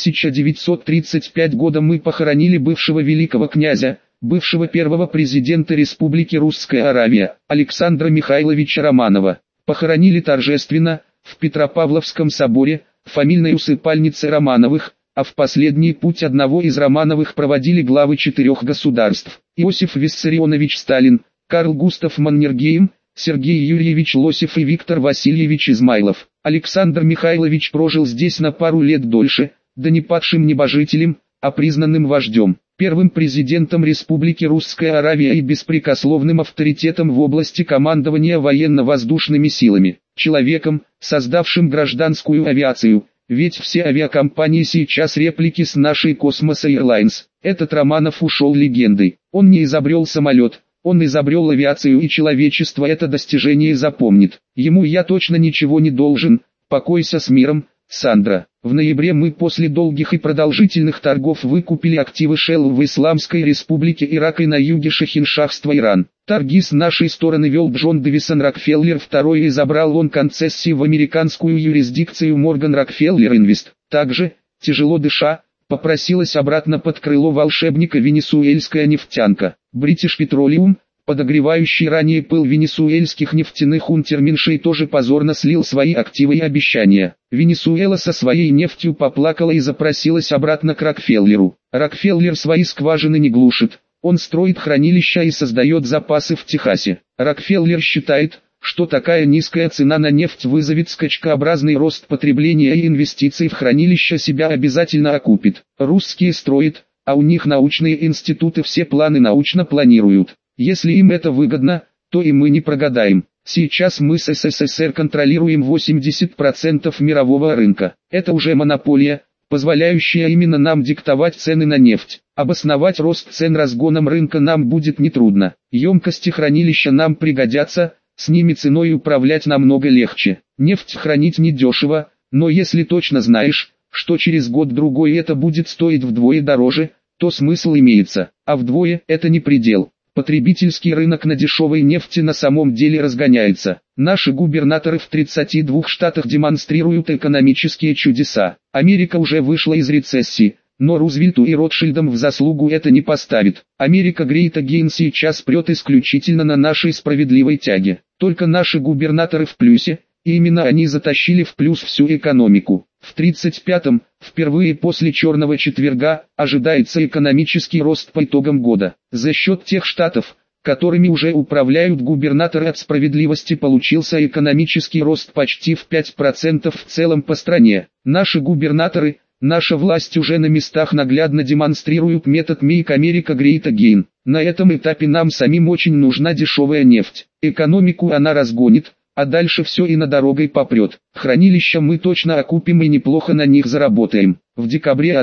1935 года мы похоронили бывшего великого князя, бывшего первого президента Республики Русская Аравия, Александра Михайловича Романова. Похоронили торжественно, в Петропавловском соборе, фамильной усыпальнице Романовых, а в последний путь одного из Романовых проводили главы 4 государств: Иосиф Виссарионович Сталин, Карл Густав Маннергейм, Сергей Юрьевич Лосев и Виктор Васильевич Измайлов. Александр Михайлович прожил здесь на пару лет дольше, да не падшим небожителем, а признанным вождем, первым президентом Республики Русская Аравия и беспрекословным авторитетом в области командования военно-воздушными силами, человеком, создавшим гражданскую авиацию, ведь все авиакомпании сейчас реплики с нашей Космос Airlines. Этот Романов ушел легендой. Он не изобрел самолет, он изобрел авиацию, и человечество это достижение запомнит. Ему я точно ничего не должен, покойся с миром, Сандра. В ноябре мы после долгих и продолжительных торгов выкупили активы Shell в Исламской Республике Ирак и на юге Шахиншахства Иран. Торги с нашей стороны вел Джон Дэвисон Рокфеллер II, и забрал он концессии в американскую юрисдикцию Морган Рокфеллер Инвест. Также, тяжело дыша, попросилась обратно под крыло волшебника венесуэльская нефтянка. British Petroleum, подогревающий ранее пыл венесуэльских нефтяных унтерменшей, тоже позорно слил свои активы и обещания. Венесуэла со своей нефтью поплакала и запросилась обратно к Рокфеллеру. Рокфеллер свои скважины не глушит, он строит хранилища и создает запасы в Техасе. Рокфеллер считает, что такая низкая цена на нефть вызовет скачкообразный рост потребления, и инвестиций в хранилища себя обязательно окупит. Русские строят, а у них научные институты все планы научно планируют. Если им это выгодно, то и мы не прогадаем. Сейчас мы с СССР контролируем 80% мирового рынка. Это уже монополия, позволяющая именно нам диктовать цены на нефть. Обосновать рост цен разгоном рынка нам будет нетрудно. Емкости хранилища нам пригодятся, с ними ценой управлять намного легче. Нефть хранить недешево, но если точно знаешь, что через год-другой это будет стоить вдвое дороже, то смысл имеется, а вдвое это не предел. Потребительский рынок на дешевой нефти на самом деле разгоняется. Наши губернаторы в 32 штатах демонстрируют экономические чудеса. Америка уже вышла из рецессии, но Рузвельту и Ротшильдам в заслугу это не поставит. Америка Great Again сейчас прет исключительно на нашей справедливой тяге. Только наши губернаторы в плюсе, и именно они затащили в плюс всю экономику. В 35-м, впервые после Черного четверга, ожидается экономический рост по итогам года. За счет тех штатов, которыми уже управляют губернаторы, от справедливости получился экономический рост почти в 5% в целом по стране. Наши губернаторы, наша власть уже на местах наглядно демонстрируют метод Make America Great Again. На этом этапе нам самим очень нужна дешевая нефть. Экономику она разгонит, а дальше все и на дорогой попрет. Хранилища мы точно окупим и неплохо на них заработаем. В декабре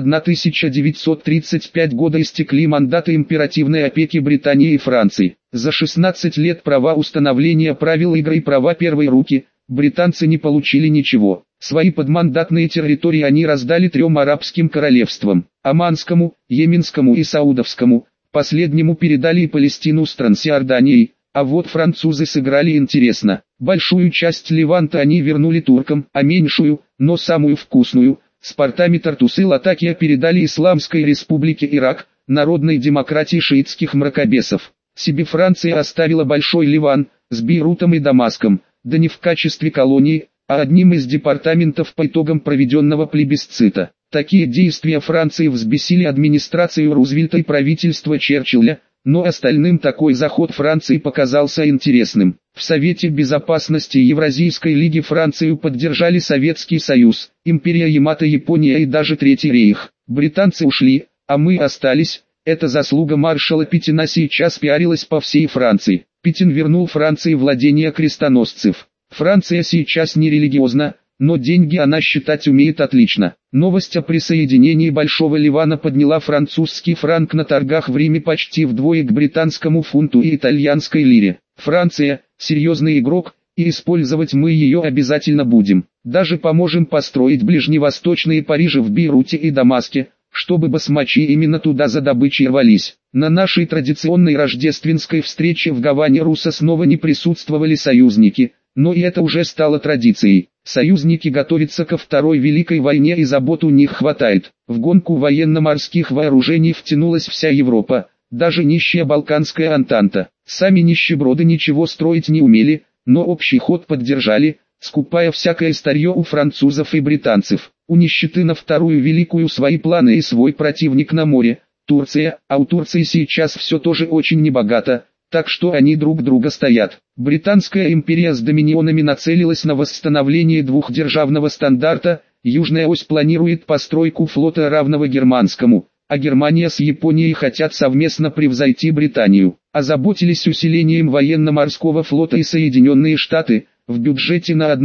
1935 года истекли мандаты императивной опеки Британии и Франции. За 16 лет права установления правил игры и права первой руки, британцы не получили ничего. Свои подмандатные территории они раздали 3 арабским королевствам: Оманскому, Йеменскому и Саудовскому. Последнему передали и Палестину с Трансиорданией. А вот французы сыграли интересно. Большую часть Леванта они вернули туркам, а меньшую, но самую вкусную, с портами Тартус и Латакия, передали Исламской Республике Ирак, народной демократии шиитских мракобесов. Себе Франция оставила Большой Ливан, с Бейрутом и Дамаском, да не в качестве колонии, а одним из департаментов по итогам проведенного плебисцита. Такие действия Франции взбесили администрацию Рузвельта и правительство Черчилля, но остальным такой заход Франции показался интересным. В Совете Безопасности Евразийской лиги Францию поддержали Советский Союз, Империя Ямато, Япония и даже Третий рейх. Британцы ушли, а мы остались. Эта заслуга маршала Петина сейчас пиарилась по всей Франции. Петин вернул Франции владения крестоносцев. Франция сейчас не религиозна, но деньги она считать умеет отлично. Новость о присоединении Большого Ливана подняла французский франк на торгах в Риме почти вдвое к британскому фунту и итальянской лире. Франция – серьезный игрок, и использовать мы ее обязательно будем. Даже поможем построить ближневосточные Парижи в Бейруте и Дамаске, чтобы басмачи именно туда за добычей рвались. На нашей традиционной рождественской встрече в Гаване Руса снова не присутствовали союзники, но и это уже стало традицией. Союзники готовятся ко Второй Великой войне и забот у них хватает. В гонку военно-морских вооружений втянулась вся Европа, даже нищая Балканская Антанта. Сами нищеброды ничего строить не умели, но общий ход поддержали, скупая всякое старье у французов и британцев. У нищеты на Вторую Великую свои планы и свой противник на море, Турция, а у Турции сейчас все тоже очень небогато, так что они друг друга стоят. Британская империя с доминионами нацелилась на восстановление двухдержавного стандарта, Южная ось планирует постройку флота равного германскому, а Германия с Японией хотят совместно превзойти Британию. Озаботились усилением военно-морского флота и Соединенные Штаты. В бюджете на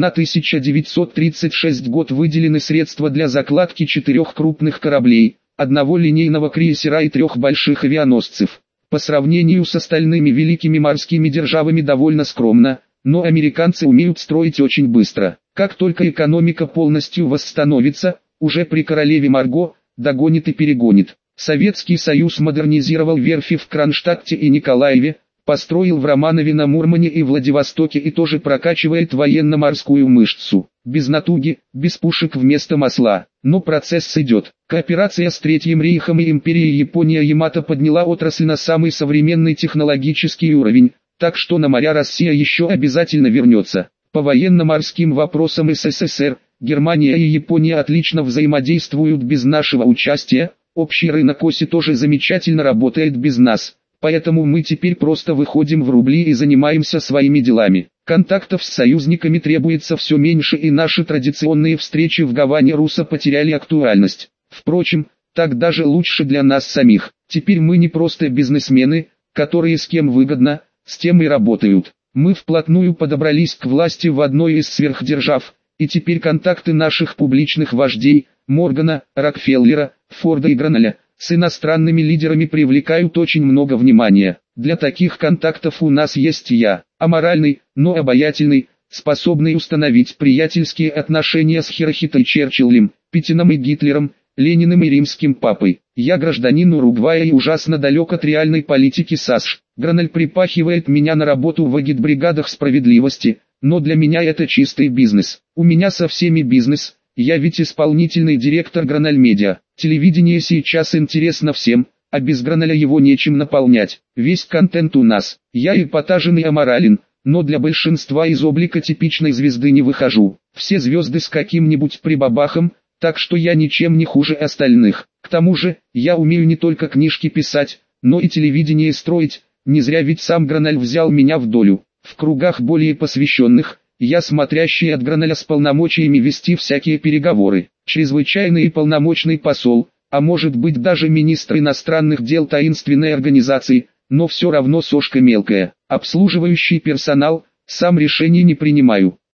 1936 год выделены средства для закладки 4 крупных кораблей, 1 линейного крейсера и 3 больших авианосцев. По сравнению с остальными великими морскими державами довольно скромно, но американцы умеют строить очень быстро. Как только экономика полностью восстановится, уже при королеве Марго, догонит и перегонит. Советский Союз модернизировал верфи в Кронштадте и Николаеве, построил в Романове на Мурмане и Владивостоке и тоже прокачивает военно-морскую мышцу. Без натуги, без пушек вместо масла. Но процесс идет. Кооперация с Третьим Рейхом и Империей Япония-Ямато подняла отрасль на самый современный технологический уровень, так что на моря Россия еще обязательно вернется. По военно-морским вопросам СССР, Германия и Япония отлично взаимодействуют без нашего участия, общий рынок оси тоже замечательно работает без нас. Поэтому мы теперь просто выходим в рубли и занимаемся своими делами. Контактов с союзниками требуется все меньше, и наши традиционные встречи в Гаване Руса потеряли актуальность. Впрочем, так даже лучше для нас самих. Теперь мы не просто бизнесмены, которые с кем выгодно, с тем и работают. Мы вплотную подобрались к власти в одной из сверхдержав, и теперь контакты наших публичных вождей, Моргана, Рокфеллера, Форда и Граналя, с иностранными лидерами привлекают очень много внимания. Для таких контактов у нас есть я, аморальный, но обаятельный, способный установить приятельские отношения с Хирохито и Черчиллем, Путиным и Гитлером, Лениным и римским папой. Я гражданин Уругвая и ужасно далек от реальной политики САСШ. Граналь припахивает меня на работу в агитбригадах справедливости, но для меня это чистый бизнес. У меня со всеми бизнес. Я ведь исполнительный директор Граналь Медиа. Телевидение сейчас интересно всем, а без Граналя его нечем наполнять. Весь контент у нас. Я эпатажен и аморален, но для большинства из облика типичной звезды не выхожу. Все звезды с каким-нибудь прибабахом, так что я ничем не хуже остальных. К тому же, я умею не только книжки писать, но и телевидение строить. Не зря ведь сам Граналь взял меня в долю. В кругах более посвященных, я смотрящий от Граналя с полномочиями вести всякие переговоры, чрезвычайный и полномочный посол, а может быть даже министр иностранных дел таинственной организации, но все равно сошка мелкая. Обслуживающий персонал, сам решений не принимаю.